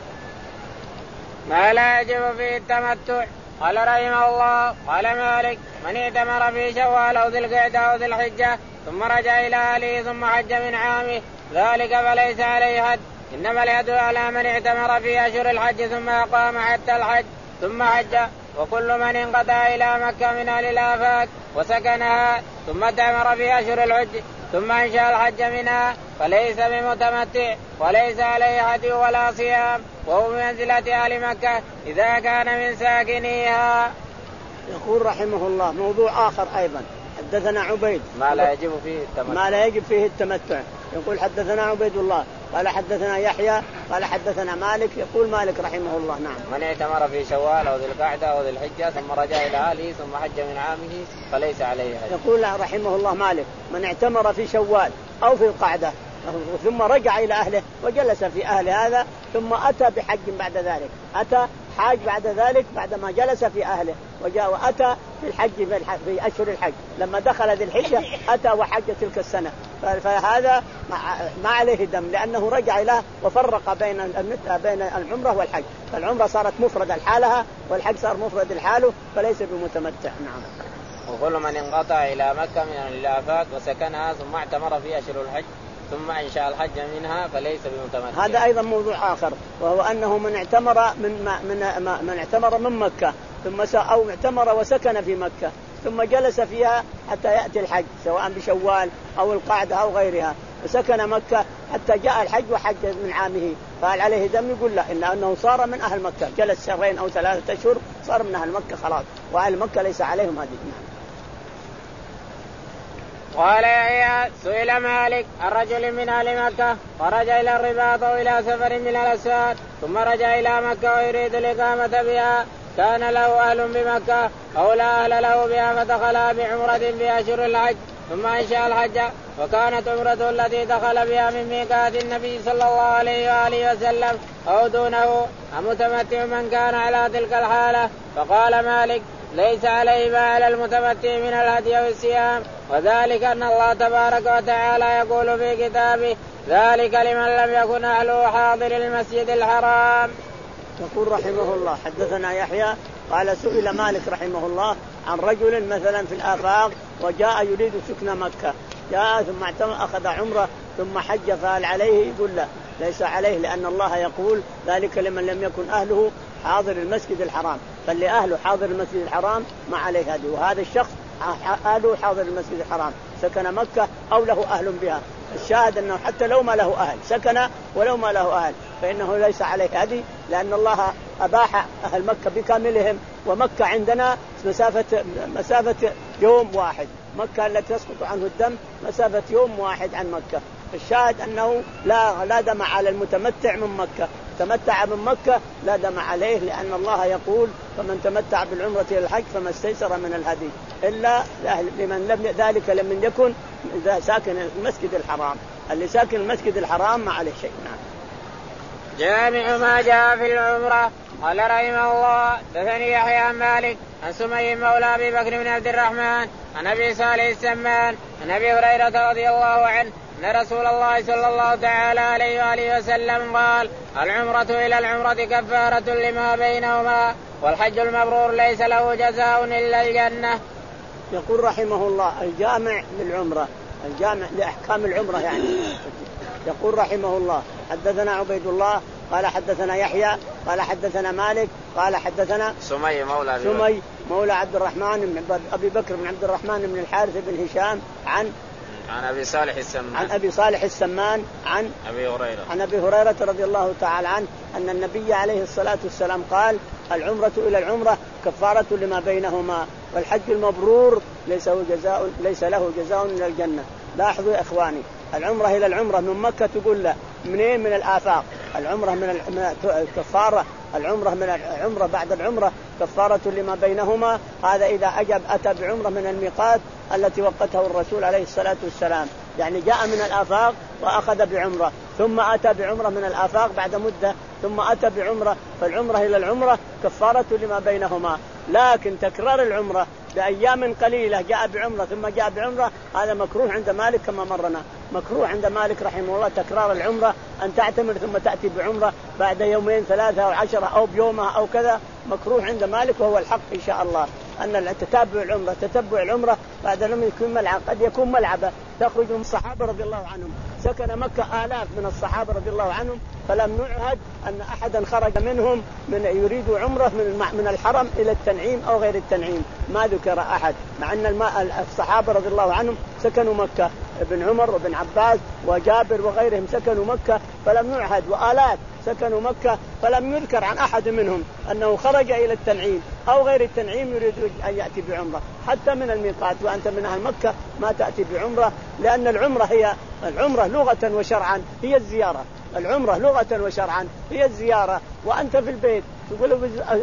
A: ما لا يجب فيه التمتع. قال رحمه الله قال مالك من اعتمر في شوال أو ذي القعدة أو ذي الحجة ثم رجع إلى أهله ثم حج من عامه ذلك فليس عليه حد، إنما الهدي على من اعتمر في أشهر الحج ثم أقام حتى الحج ثم حج. وكل من انقطع إلى مكة من أهل الآفاق وسكنها ثم اعتمر في أشهر الحج ثم أنشأ الحج منها فليس بمتمتع وليس عليه هدي ولا صيام، وهو بمنزلة أهل مكة إذا كان من ساكنيها.
B: يقول رحمه الله موضوع آخر أيضا. حدثنا عبيد
A: ما لا يجب فيه التمتع.
B: ما لا يجب فيه التمتع. يقول حدثنا عبيد الله قال حدثنا يحيى قال حدثنا مالك. يقول مالك رحمه الله نعم
A: من اعتمر في شوال أو ذي القعدة أو ذي الحجة ثم رجع إلى أهله ثم حج من عامه فليس عليه هدي.
B: يقول رحمه الله مالك من اعتمر في شوال أو في القعدة ثم رجع إلى أهله وجلس في أهل هذا ثم أتى بحج بعد ذلك، أتى حاج بعد ذلك بعدما جلس في أهله وجاء وأتى في الحج في أشهر الحج، لما دخل ذي الحجة أتى وحج تلك السنة، فهذا ما عليه دم لأنه رجع إليه وفرق بين بين العمرة والحج، فالعمرة صارت مفردة لحالها والحج صار مفرد لحاله فليس بمتمتع. نعم.
A: وكل من انقطع إلى مكة من الآفاق وسكنها ثم اعتمر في أشهر الحج ثم أنشأ الحج منها فليس بمتمتع.
B: هذا أيضا موضوع آخر، وهو أنه من اعتمر من من من اعتمر من مكة ثم أو اعتمر وسكن في مكة ثم جلس فيها حتى يأتي الحج سواء بشوال أو القعدة أو غيرها، وسكن مكة حتى جاء الحج وحج من عامه، فهل عليه دم؟ يقول لا، إن أنه صار من أهل مكة، جلس شهرين أو ثلاثة أشهر صار من أهل مكة خلاص، وأهل مكة ليس عليهم هذه.
A: قال يحيى سئل مالك الرجل من أهل مكة خرج إلى الرباط أو إلى سفر من الأسفار ثم رجع إلى مكة ويريد الإقامة بها، كان له أهل بمكة أو لا أهل له بها فدخلها بعمرة في أشهر الحج ثم أنشأ الحج، وكانت عمرته التي دخل بها من ميقات النبي صلى الله عليه وآله وسلم أو دونه، المتمتع من كان على تلك الحالة. فقال مالك ليس عليه ما على المتمتع من الهدي والصيام، وذلك أن الله تبارك وتعالى يقول في كتابه ذلك لمن لم يكن أهله حاضر المسجد الحرام.
B: يقول رحمه الله حدثنا يحيى قال سئل مالك رحمه الله عن رجل مثلا في الآفاق وجاء يريد سكن مكة، جاء ثم اعتمر أخذ عمرة ثم حج، فهل عليه؟ يقول لا، ليس عليه، لأن الله يقول ذلك لمن لم يكن أهله حاضر المسجد الحرام، فاللي أهله حاضر المسجد الحرام ما عليه هدي، وهذا الشخص أهله حاضر المسجد الحرام سكن مكة أو له أهل بها. الشاهد أنه حتى لو ما له أهل سكن ولو ما له أهل فإنه ليس عليه هدي، لأن الله أباح أهل مكة بكاملهم، ومكة عندنا مسافة مسافة يوم واحد، مكة التي تسقط عنه الدم مسافة يوم واحد عن مكة. الشاهد أنه لا لا دم على المتمتع من مكة، تمتع من مكة لا دم عليه، لأن الله يقول فمن تمتع بالعمرة إلى الحج فما استيسر من الهدي، إلا لمن لم ذلك لم يكن ساكن المسجد الحرام، اللي ساكن المسجد الحرام ما عليه شيء. نعم.
A: جامع ما جاء في العمرة. قال رحمه الله دثني يحيى عن مالك عن سمي مولى أبي بكر بن عبد الرحمن عن أبي صالح السمان عن أبي هريرة رضي الله عنه أن رسول الله صلى الله تعالى عليه وآله وسلم قال العمرة إلى العمرة كفارة لما بينهما والحج المبرور ليس له جزاء إلا الجنة.
B: يقول رحمه الله الجامع للعمرة، الجامع لأحكام العمرة يعني. يقول رحمه الله حدثنا عبيد الله قال حدثنا يحيى قال حدثنا مالك قال حدثنا
A: سمي مولى
B: سمي مولى عبد الرحمن بن أبي بكر بن عبد الرحمن بن الحارث بن هشام عن
A: عن أبي صالح السمان
B: عن أبي صالح السمان عن
A: أبي هريرة
B: عن أبي هريرة رضي الله تعالى عنه أن النبي عليه الصلاة والسلام قال العمرة إلى العمرة كفارة لما بينهما والحج المبرور ليس له جزاء ليس له جزاء إلا الجنة. لاحظوا يا إخواني العمرة إلى العمرة من مكة تقول له منين؟ من الآفاق. العمرة من الكفارة العمرة من العمرة بعد العمرة كفارة لما بينهما. هذا إذا أجب أتى بعمرة من الميقات التي وقته الرسول عليه الصلاة والسلام، يعني جاء من الآفاق وأخذ بعمرة ثم أتى بعمرة من الآفاق بعد مدة ثم أتى بعمرة، فالعمرة إلى العمرة كفارة لما بينهما. لكن تكرار العمرة بأيام قليلة جاء بعمرة ثم جاء بعمرة هذا مكروه عند مالك كما مرنا. مكروه عند مالك رحمه الله تكرار العمرة، أن تعتمر ثم تأتي بعمرة بعد يومين ثلاثة أو عشرة أو بيومها أو كذا، مكروه عند مالك وهو الحق إن شاء الله. أن تتابع العمرة تتبع العمرة بعد لم يكون ملعب قد يكون ملعبة تخرج من الصحابة رضي الله عنهم. سكن مكة آلاف من الصحابة رضي الله عنهم فلم نعهد أن أحدا خرج منهم من يريد عمرة من من الحرم إلى التنعيم أو غير التنعيم، ما ذكر أحد، مع أن الصحابة رضي الله عنهم سكنوا مكة، ابن عمر وابن عباس وجابر وغيرهم سكنوا مكة فلم نعهد، وآلاف سكنوا مكة فلم يذكر عن أحد منهم أنه خرج إلى التنعيم أو غير التنعيم يريد أن يأتي بعمرة حتى من الميقات. وأنت من أهل مكة ما تأتي بعمرة، لأن العمرة هي العمرة لغة وشرعا هي الزيارة. العمرة لغة وشرعا هي الزيارة، وأنت في البيت تقول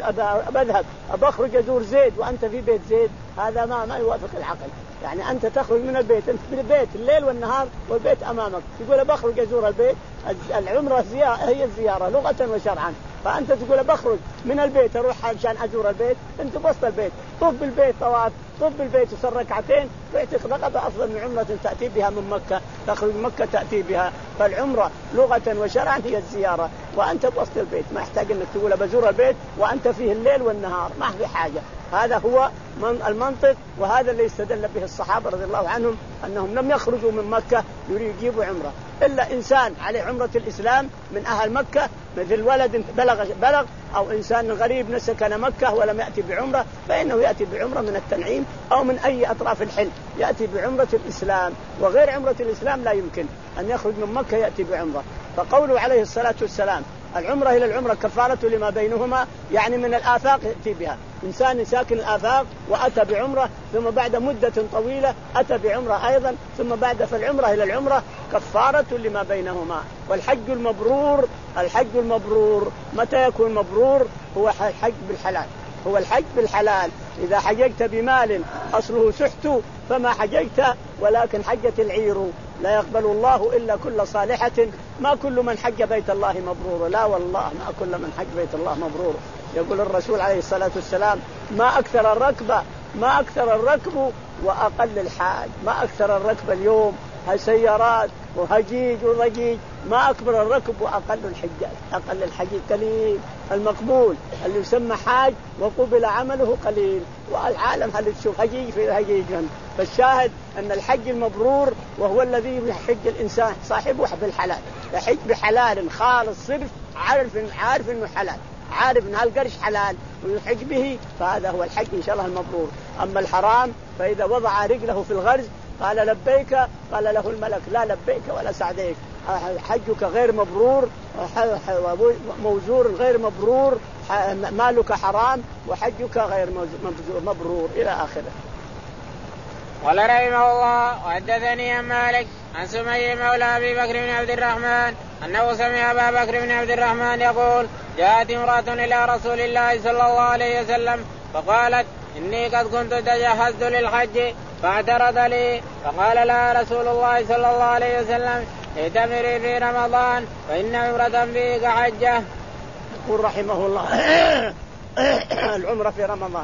B: بذهب أبخرج أزور زيد وأنت في بيت زيد، هذا ما ما يوافق العقل. يعني أنت تخرج من البيت، أنت في البيت الليل والنهار والبيت أمامك، تقول بخرج أزور البيت. العمرة هي الزيارة لغة وشرعا، فأنت تقول بخرج من البيت أروح عشان أزور البيت، أنت بسط البيت طب بالبيت طواف طب بالبيت وصل ركعتين تعتق رقبة أفضل من عمرة تأتي بها من مكة، تخرج مكة تأتي بها. فالعمرة لغة وشرعا هي الزيارة، وأنت بسط البيت ما يحتاج أنك تقول بزور البيت وأنت فيه الليل والنهار، ما في حاجة. هذا هو المنطق، وهذا اللي استدل به الصحابة رضي الله عنهم أنهم لم يخرجوا من مكة يريدوا يجيبوا عمرة، إلا إنسان عليه عمرة الإسلام من أهل مكة مثل ولد بلغ بلغ أو إنسان غريب نسكن مكة ولم يأتي بعمرة فإنه يأتي بعمرة من التنعيم أو من أي أطراف الحل، يأتي بعمرة الإسلام. وغير عمرة الإسلام لا يمكن أن يخرج من مكة يأتي بعمرة. فقوله عليه الصلاة والسلام العمرة إلى العمرة كفارة لما بينهما، يعني من الآفاق يأتي بها. إنسان ساكن الآفاق وأتى بعمرة ثم بعد مدة طويلة أتى بعمرة أيضا ثم بعد فالعمرة إلى العمرة كفارة لما بينهما. والحج المبرور الحج المبرور متى يكون مبرور؟ هو الحج بالحلال، هو الحج بالحلال. إذا حججت بمال أصله سحت فما حججت ولكن حجت العير. لا يقبل الله إلا كل صالحة، ما كل من حج بيت الله مبرور، لا والله ما كل من حج بيت الله مبرور. يقول الرسول عليه الصلاة والسلام ما أكثر الركب ما أكثر الركب وأقل الحاج. ما أكثر الركب اليوم سيارات وهجيج ورجيج، ما أكبر الركب وأقل الحجاج. أقل الحجيج قليل، المقبول اللي يسمى حاج وقبل عمله قليل، والعالم هل تشوف هجيج في هجيج. فالشاهد أن الحج المبرور وهو الذي يحج الإنسان صاحبه بالحلال، يحج بحلال خالص صرف، عارف عارف إنه حلال، عارف إن هالقرش حلال ويحج به، فهذا هو الحج إن شاء الله المبرور. أما الحرام فإذا وضع رجله في الغرز قال لبيك قال له الملك لا لبيك ولا سعديك، حجك غير مبرور، موزور غير مبرور، مالك حرام وحجك غير مبرور إلى آخره.
A: قال رحمه الله وحدثني عن مالك عن سمي مولى أبي بكر بن عبد الرحمن أنه سمع أبا بكر بن عبد الرحمن يقول جاءت امرأة إلى رسول الله صلى الله عليه وسلم فقالت إني قد كنت تجهزت للحج فاعترض لي فقال لها رسول الله صلى الله عليه وسلم اعتمري في رمضان فإن عمرة فيه كحجة.
B: يقول رحمه الله العمرة في رمضان.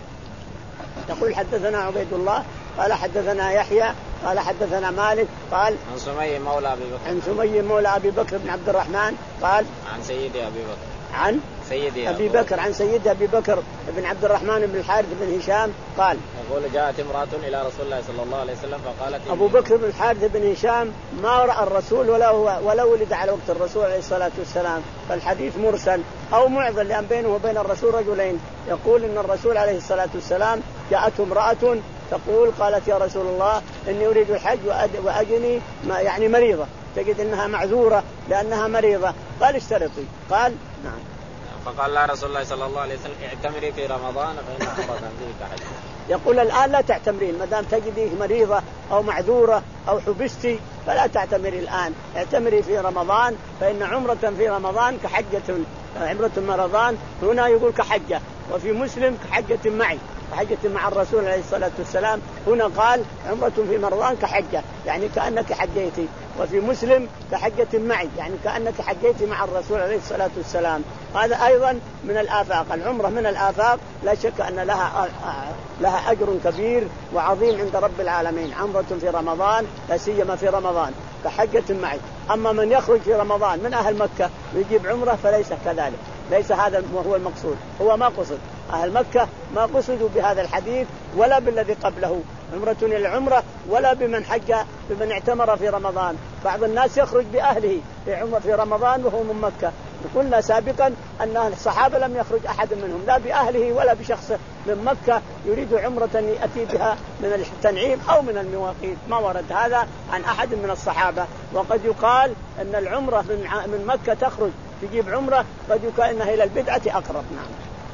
B: يقول حدثنا عبيد الله قال حدثنا يحيى قال حدثنا مالك قال
A: عن سمي مولى أبي بكر
B: عن سمي مولى أبي بكر بن عبد الرحمن قال
A: عن سيدي أبي بكر
B: عن
A: سيدي
B: أبي بكر عن سيدي أبي بكر بن عبد الرحمن بن الحارث بن هشام قال
A: يقول جاءت امرأة إلى رسول الله صلى الله عليه وسلم فقالت
B: أبو بكر بن الحارث بن هشام ما رأى الرسول ولا هو ولا ولد على وقت الرسول عليه الصلاة والسلام، فالحديث مرسل أو معضل لأن بينه وبين الرسول رجلين. يقول إن الرسول عليه الصلاة والسلام جاءته امرأة تقول قالت يا رسول الله إني أريد الحج وأجني يعني مريضة، تجد إنها معذورة لأنها مريضة. قال اشترطي. قال نعم.
A: فقال لا رسول الله صلى الله عليه وسلم اعتمري في رمضان فإن عمرة فيه كحج.
B: يقول الآن لا تعتمرين ما دام تجديه مريضة أو معذورة أو حبستي فلا تعتمري الآن، اعتمري في رمضان فإن عمرة في رمضان كحجة. عمرة رمضان هنا يقول كحجة، وفي مسلم كحجة معي كحجة مع الرسول عليه الصلاة والسلام. هنا قال عمرة في رمضان كحجة يعني كأنك حجيتي، وفي مسلم كحجة معي يعني كأنك حجيتي مع الرسول عليه الصلاة والسلام. هذا أيضا من الآفاق، العمرة من الآفاق لا شك أن لها لها أجر كبير وعظيم عند رب العالمين. عمرة في رمضان لا سيما في رمضان كحجة معي. أما من يخرج في رمضان من أهل مكة ويجيب عمرة فليس كذلك، ليس هذا هو المقصود، هو ما قصد أهل مكة ما قصدوا بهذا الحديث ولا بالذي قبله عمرة العمرة ولا بمن حج بمن اعتمر في رمضان. بعض الناس يخرج بأهله في عمرة في رمضان وهو من مكة. قلنا سابقا أن الصحابة لم يخرج أحد منهم لا بأهله ولا بشخصه من مكة يريد عمرة يأتي بها من التنعيم أو من المواقيت، ما ورد هذا عن أحد من الصحابة. وقد يقال أن العمرة من مكة تخرج تجيب عمرة قد يقال أنها إلى البدعة أقرب. نعم.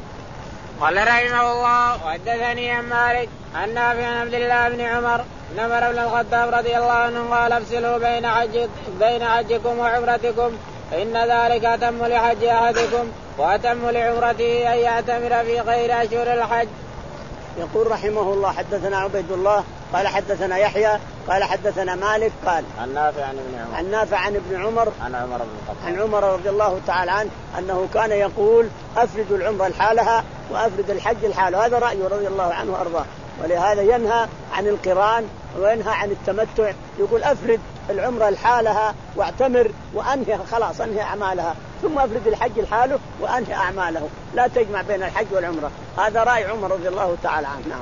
A: قال رحمه الله وحدثني عن مالك عن نافع عن عبد الله بن عمر ان عمر بن الخطاب رضي الله عنه قال افصلوا بين حج بين حجكم وعمرتكم فإن ذلك أتم لحج أحدكم وأتم لعمرته أن يعتمر في غير أشهر الحج.
B: يقول رحمه الله حدثنا عبيد الله قال حدثنا يحيى قال حدثنا مالك قال
A: عن نافع عن ابن عمر
B: عن نافع عن ابن عمر
A: عن عمر بن الخطاب
B: عن عمر رضي الله تعالى عنه أنه كان يقول أفرد العمرة لحالها وأفرد الحج لحاله. هذا رأيه رضي الله عنه وأرضاه، ولهذا ينهى عن القران وينهى عن التمتع. يقول أفرد العمرة لحالها واعتمر وأنهي خلاص أنهي أعمالها، ثم أفرد الحج لحاله وأنهي أعماله، لا تجمع بين الحج والعمرة. هذا رأي عمر رضي الله تعالى عنه. نعم.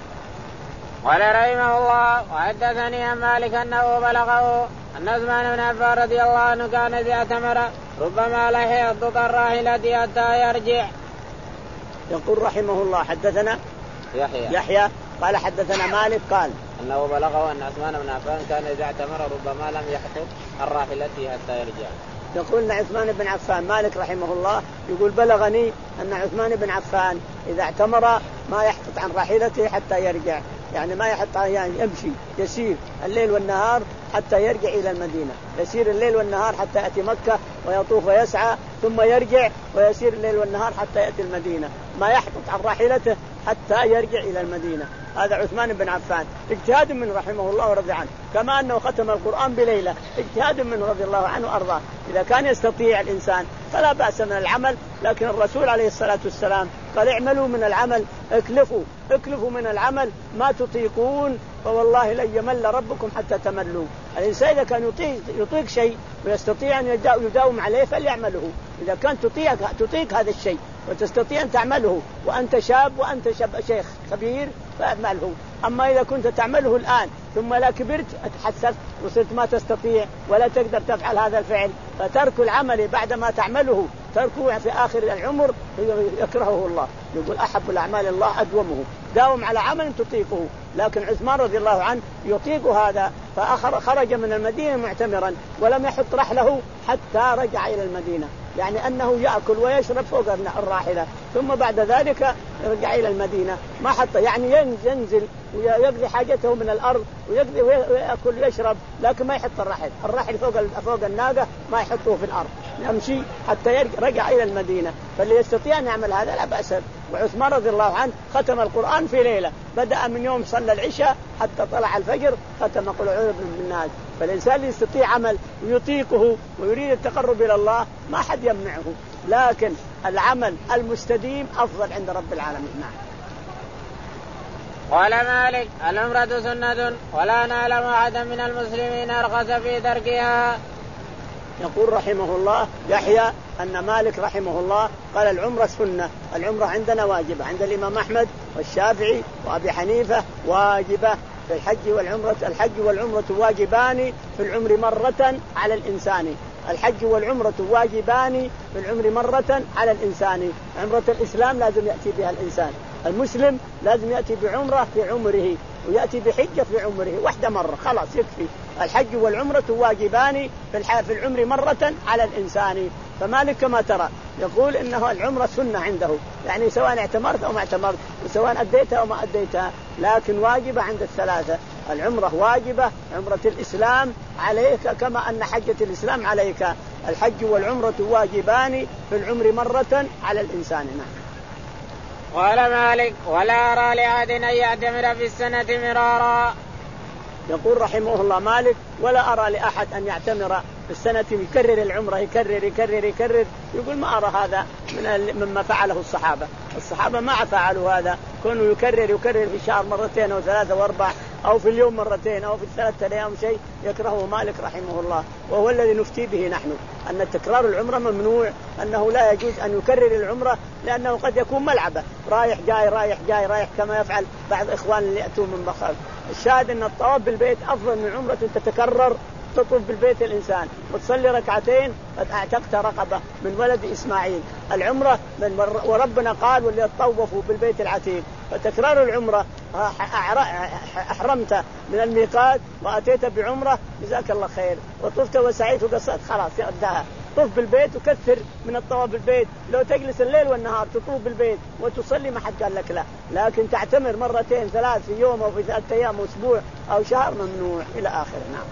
A: قال رحمه الله وحدثني عن مالك أنه بلغه أن عثمان بن عفان رضي الله عنه كان إذا اعتمر ربما لا يحط الراحلة حتى يرجع.
B: يقول رحمه الله حدثنا
A: يحيى
B: يحيى قال حدثنا مالك قال
A: أنه بلغه أن عثمان بن عفان كان إذا اعتمر ربما لم يحط الراحلة حتى يرجع.
B: يقول عثمان بن عفان مالك رحمه الله يقول بلغني أن عثمان بن عفان إذا اعتمر ما يحط عن راحلته حتى يرجع، يعني ما يحط يعني يمشي يسير الليل والنهار حتى يرجع إلى المدينة، يسير الليل والنهار حتى يأتي مكة ويطوف ويسعى ثم يرجع ويسير الليل والنهار حتى يأتي المدينة، ما يحط عن راحلته حتى يرجع إلى المدينة. هذا عثمان بن عفان اجتهاد من رحمه الله ورضي عنه، كما أنه ختم القرآن بليلة اجتهاد منه رضي الله عنه وأرضاه. إذا كان يستطيع الإنسان فلا بأس من العمل، لكن الرسول عليه الصلاة والسلام قال اعملوا من العمل اكلفوا اكلفوا من العمل ما تطيقون فوالله لن يمل ربكم حتى تملوا. الإنسان إذا كان يطيق, يطيق شيء ويستطيع أن يداوم عليه فليعمله. إذا كان تطيق, تطيق هذا الشيء وتستطيع أن تعمله وأنت شاب وأنت شاب شيخ كبير فأعمله. أما إذا كنت تعمله الآن ثم لا كبرت اتحسست وصرت ما تستطيع ولا تقدر تفعل هذا الفعل، فترك العمل بعدما تعمله تركه في آخر العمر يكرهه الله. يقول أحب الأعمال الله أدومه، داوم على عمل تطيقه. لكن عثمان رضي الله عنه يطيق هذا، فخرج من المدينة معتمرا ولم يحط رحله حتى رجع إلى المدينة، يعني أنه يأكل ويشرب فوق الراحلة ثم بعد ذلك يرجع إلى المدينة، ما حط يعني ينزل ويقضي حاجته من الأرض ويقضي ويأكل ويشرب، لكن ما يحط الرحل الرحل فوق فوق الناقة ما يحطه في الأرض، يمشي حتى يرجع إلى المدينة. فاللي يستطيع أن يعمل هذا لا بأس، وعثمان رضي الله عنه ختم القرآن في ليلة، بدأ من يوم صلى العشاء حتى طلع الفجر ختم قل أعوذ برب الناس. فالإنسان يستطيع عمل ويطيقه ويريد التقرب إلى الله ما حد يمنعه، لكن العمل المستديم أفضل عند رب العالمين. نعم.
A: قال مالك العمرة سنة ولا نعلم أحدا من المسلمين أرخص في تركها.
B: يقول رحمه الله يحيى أن مالك رحمه الله قال العمرة سنة، العمرة عندنا واجبة، عند الإمام أحمد والشافعي وأبي حنيفة واجبة في الحج والعمرة. الحج والعمرة واجبان في العمر مرة على الإنسان، الحج والعمرة واجبان في العمر مرة على الإنسان. عمرة الإسلام لازم يأتي بها الإنسان، المسلم لازم يأتي بعمرة في عمره ويأتي بحجة في عمره واحدة مرة خلاص يكفي. الحج والعمرة واجبان في العمر مرة على الإنسان. فمالك كما ترى يقول إنه العمرة سنة عنده، يعني سواء اعتمرت أو ما اعتمرت وسواء أديتها أو ما أديتها، لكن واجبة عند الثلاثة. العمرة واجبة، عمرة الإسلام عليك كما أن حجة الإسلام عليك. الحج والعمرة واجبان في العمر مرة على الإنسان. نعم.
A: قال مالك ولا أرى لأحد أن يعتمر في السنة مرارا.
B: يقول رحمه الله مالك ولا أرى لأحد أن يعتمر في السنة يكرر العمرة يكرر يكرر يكرر. يقول ما أرى هذا من مما فعله الصحابة، الصحابة ما فعلوا هذا، كانوا يكرر يكرر في الشهر مرتين أو ثلاثة وأربع أو في اليوم مرتين أو في الثلاثة أيام شيء يكرهه مالك رحمه الله، وهو الذي نفتي به نحن أن تكرار العمرة ممنوع، أنه لا يجوز أن يكرر العمرة لأنه قد يكون ملعبة رايح جاي رايح جاي رايح كما يفعل بعض إخوان اللي يأتون من مخالف. الشاهد أن الطواف بالبيت أفضل من عمرة تتكرر. تطوف بالبيت الإنسان وتصلي ركعتين قد أعتقت رقبة من ولد إسماعيل. العمرة من وربنا قال وليطوفوا بالبيت العتيق. فتكرار العمرة أحرمت من الميقات وأتيت بعمرة جزاك الله خير وطفت وسعيت وقصرت خلاص انتهى. طوف بالبيت وكثر من الطواف بالبيت، لو تجلس الليل والنهار تطوف بالبيت وتصلي ما حد قال لك لا، لكن تعتمر مرتين ثلاث في يوم أو في ثلاثة أيام أسبوع أو شهر ممنوع إلى آخره. نعم.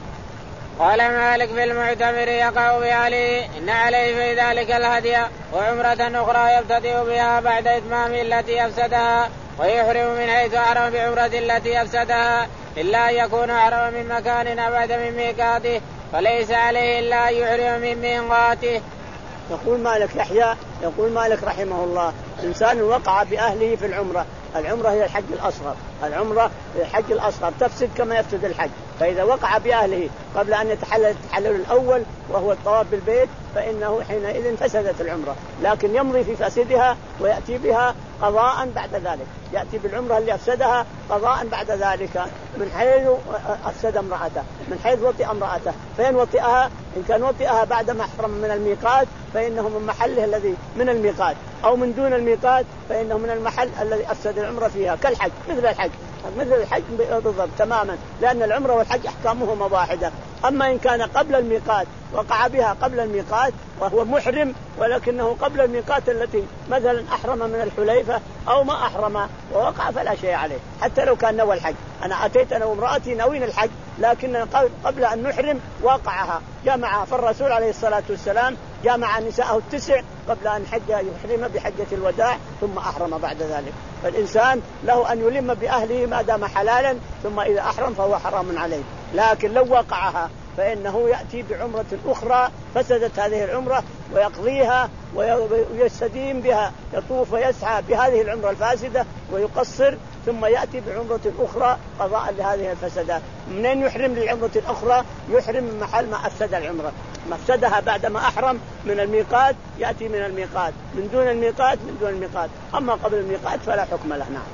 A: قال مالك في المعتمر يقع بعلي إن عليه في ذلك الهدي وعمرة أخرى يبتدئ بها بعد إتمام التي أفسدها ويحرم من حيث أحرم بعمرة التي أفسدها إلا أن يكون أحرم من مكان أبعد من ميقاته فليس عليه إلا أن يحرم من ميقاته.
B: يقول مالك يحيى يقول مالك رحمه الله إنسان وقع بأهله في العمرة، العمرة هي الحج الأصغر، العمرة هي الحج الأصغر تفسد كما يفسد الحج، فإذا وقع بأهله قبل أن يتحلل التحلل الأول وهو الطواف بالبيت فإنه حينئذ فسدت العمرة، لكن يمضي في فسدها ويأتي بها قضاء بعد ذلك، يأتي بالعمرة اللي أفسدها قضاء بعد ذلك من حيث أفسد امرأته، من حيث وطئ امرأته، فين وطئها؟ إن كان وطئها بعد ما أحرم من الميقات فإنه من محله الذي من الميقات، أو من دون الميقات فإنه من المحل الذي أفسد العمرة فيها كالحج مثل الحج مثل الحج بالضبط تماما، لأن العمرة والحج أحكامهما واحدة. أما إن كان قبل الميقات وقع بها قبل الميقات وهو محرم ولكنه قبل الميقات التي مثلا أحرم من الحليفة أو ما أحرم ووقع فلا شيء عليه حتى لو كان نوى الحج. أنا أتيت أنا وامرأتي ناوين الحج لكن قبل أن نحرم وقعها جامعها، فالرسول عليه الصلاة والسلام جامع نساءه التسع قبل أن حج يحرم بحجة الوداع ثم أحرم بعد ذلك. فالإنسان له أن يلم بأهله ما دام حلالا ثم إذا أحرم فهو حرام عليه، لكن لو وقعها فإنه يأتي بعمرة أخرى فسدت هذه العمرة ويقضيها ويستديم بها، يطوف ويسعى بهذه العمرة الفاسدة ويقصر ثم يأتي بعمرة أخرى قضاء لهذه الفسادات. منين يحرم للعمرة الأخرى؟ يحرم من محل ما أفسد العمرة، ما أفسدها بعدما أحرم من الميقات يأتي من الميقات، من دون الميقات من دون الميقات، أما قبل الميقات فلا حكم له. نعم.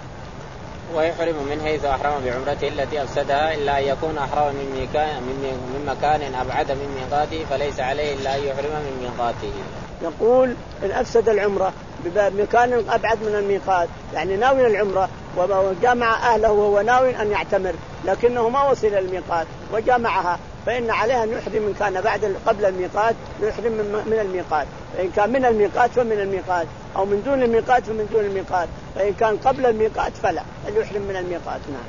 A: ويحرم من حيث أحرم بعمرته التي أفسدها إلا أن يكون أحرم من مكان من مكان أبعد من ميقاته فليس عليه إلا أن يحرم من ميقاته.
B: يقول إن أفسد العمرة بمكان أبعد من الميقات، يعني ناوي العمرة وجامع أهله وهو ناوي أن يعتمر لكنه ما وصل الميقات وجامعها، فإن عليه أن يحرم من كان بعد قبل الميقات يحرم من الميقات، فإن كان من الميقات فمن الميقات، أو من دون الميقات فمن دون الميقات، فإن كان قبل الميقات فلا أن يحرم من الميقات. نعم.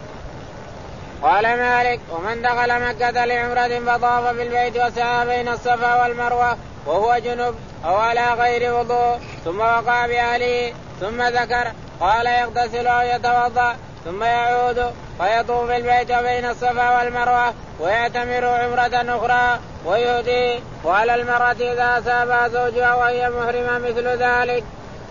A: قال مالك ومن دخل مكة لعمرة فطاف بالبيت وسعى بين الصفا والمروة وهو جنب أو على غير وضوء ثم وقع بأهله ثم ذكر قال يغتسل أو يتوضأ ثم يعود فيطوف البيت بين الصفا والمروة ويعتمر عمرة أخرى ويهدي. وعلى المرأة إذا أصابها زوجها وهي محرمة مثل ذلك.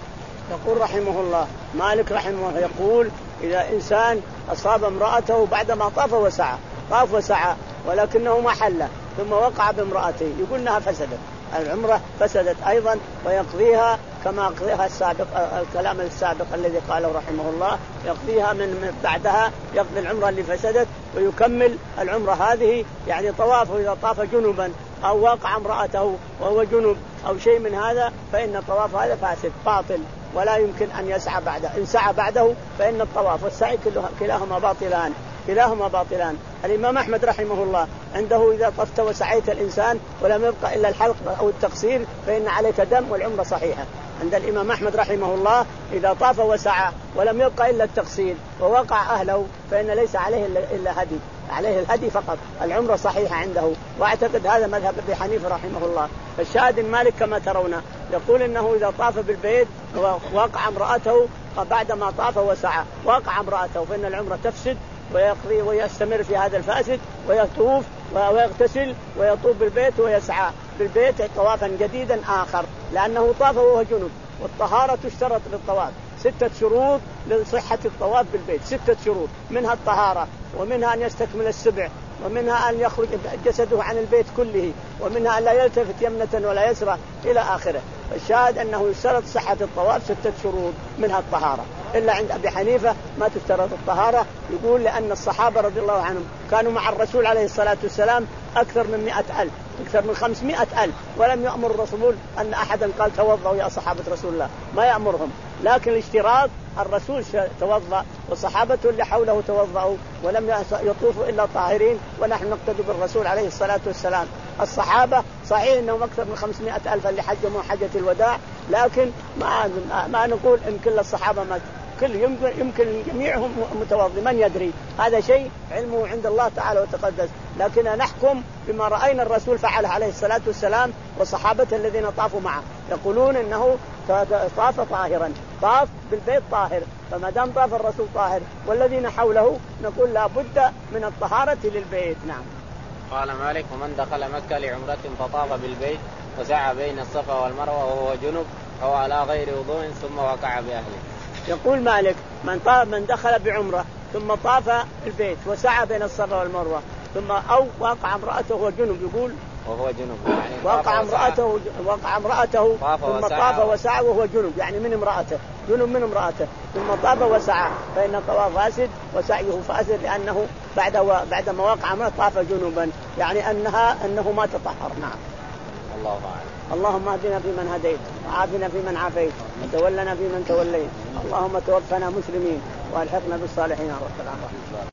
B: يقول رحمه الله مالك رحمه الله يقول إذا إنسان أصاب امرأته بعدما طاف وسعى طاف وسعى ولكنه ما حل ثم وقع بامرأته يقول إنها فسدت العمرة فسدت أيضا ويقضيها كما قضيها السابق الكلام السابق الذي قاله رحمه الله يقضيها من بعدها يقضي العمرة اللي فسدت ويكمل العمرة هذه يعني طوافه إذا طاف جنبا أو وقع امرأته وهو جنب أو شيء من هذا فإن الطواف هذا فاسد باطل ولا يمكن أن يسعى بعده. إن سعى بعده فإن الطواف والسعي كلاهما باطلان كلاهما باطلان. الإمام أحمد رحمه الله عنده إذا طفت وسعيت الإنسان ولم يبقى إلا الحلق أو التقصير فإن عليك دم والعمرة صحيحة. عند الإمام أحمد رحمه الله إذا طاف وسعى ولم يبقى إلا التقصير ووقع أهله فإن ليس عليه إلا هدي عليه الهدي فقط العمرة صحيحة عنده. وأعتقد هذا مذهب أبي حنيفة رحمه الله. فالشاهد مالك كما ترون يقول إنه إذا طاف بالبيت ووقع امرأته بعدما طاف وسعى وقع امرأته فإن العمرة تفسد ويقضي ويستمر في هذا الفاسد ويطوف ويغتسل ويطوف بالبيت ويسعى بالبيت طوافا جديدا آخر لأنه طاف وهو جنب. والطهارة تشترط للطواف ستة شروط لصحة الطواف بالبيت ستة شروط منها الطهارة ومنها أن يستكمل السبع ومنها أن يخرج جسده عن البيت كله ومنها أن لا يلتفت يمنة ولا يسرى إلى آخره. الشاهد أنه يشترط صحة الطواف ستة شروط منها الطهارة إلا عند أبي حنيفة ما تشترط الطهارة. يقول لأن الصحابة رضي الله عنهم كانوا مع الرسول عليه الصلاة والسلام أكثر من مئة ألف أكثر من خمسمائة ألف ولم يأمر الرسول أن أحدا قال توضأوا يا صحابة رسول الله ما يأمرهم. لكن الاشتراط الرسول توضأ وصحابته اللي حوله توضأوا ولم يطوفوا إلا طاهرين ونحن نقتدي بالرسول عليه الصلاة والسلام. الصحابة صحيح أنهم أكثر من خمسمائة ألف اللي حجموا حجة الوداع لكن ما ما نقول إن كل الصحابة ما كل يمكن يمكن جميعهم متوضي من يدري هذا شيء علمه عند الله تعالى وتقدس. لكن نحكم بما رأينا الرسول فعله عليه الصلاة والسلام وصحابته الذين طافوا معه يقولون إنه طاف طاهرا طاف بالبيت طاهر. فما دام طاف الرسول طاهر والذين حوله نقول لا بد من الطهارة للبيت. نعم.
A: قال مالك ومن دخل مكة لعمرة فطاف بالبيت وسعى بين الصفا والمروة وهو جنب أو على غير وضوء ثم وقع بأهله.
B: يقول مالك من طاف من دخل بعمرة ثم طاف البيت وسعى بين الصفا والمروة ثم أو وقع امرأته وهو جنب يقول
A: وهو جنب يعني
B: وقع امرأته وقع امرأته ثم طاف وسعى وهو جنب يعني من امرأته جنب من امرأته ثم طاف وسعى فإن الطواف فاسد وسعيه فاسد لأنه بعد و... بعد ما وقع امرأته طاف جنوبا يعني أنها أنه ما تطهر. نعم.
A: الله أعلم.
B: اللهم اهدنا فيمن هديت وعافنا فيمن عافيت وتولنا فيمن توليت اللهم توفنا مسلمين والحقنا بالصالحين رب العالمين.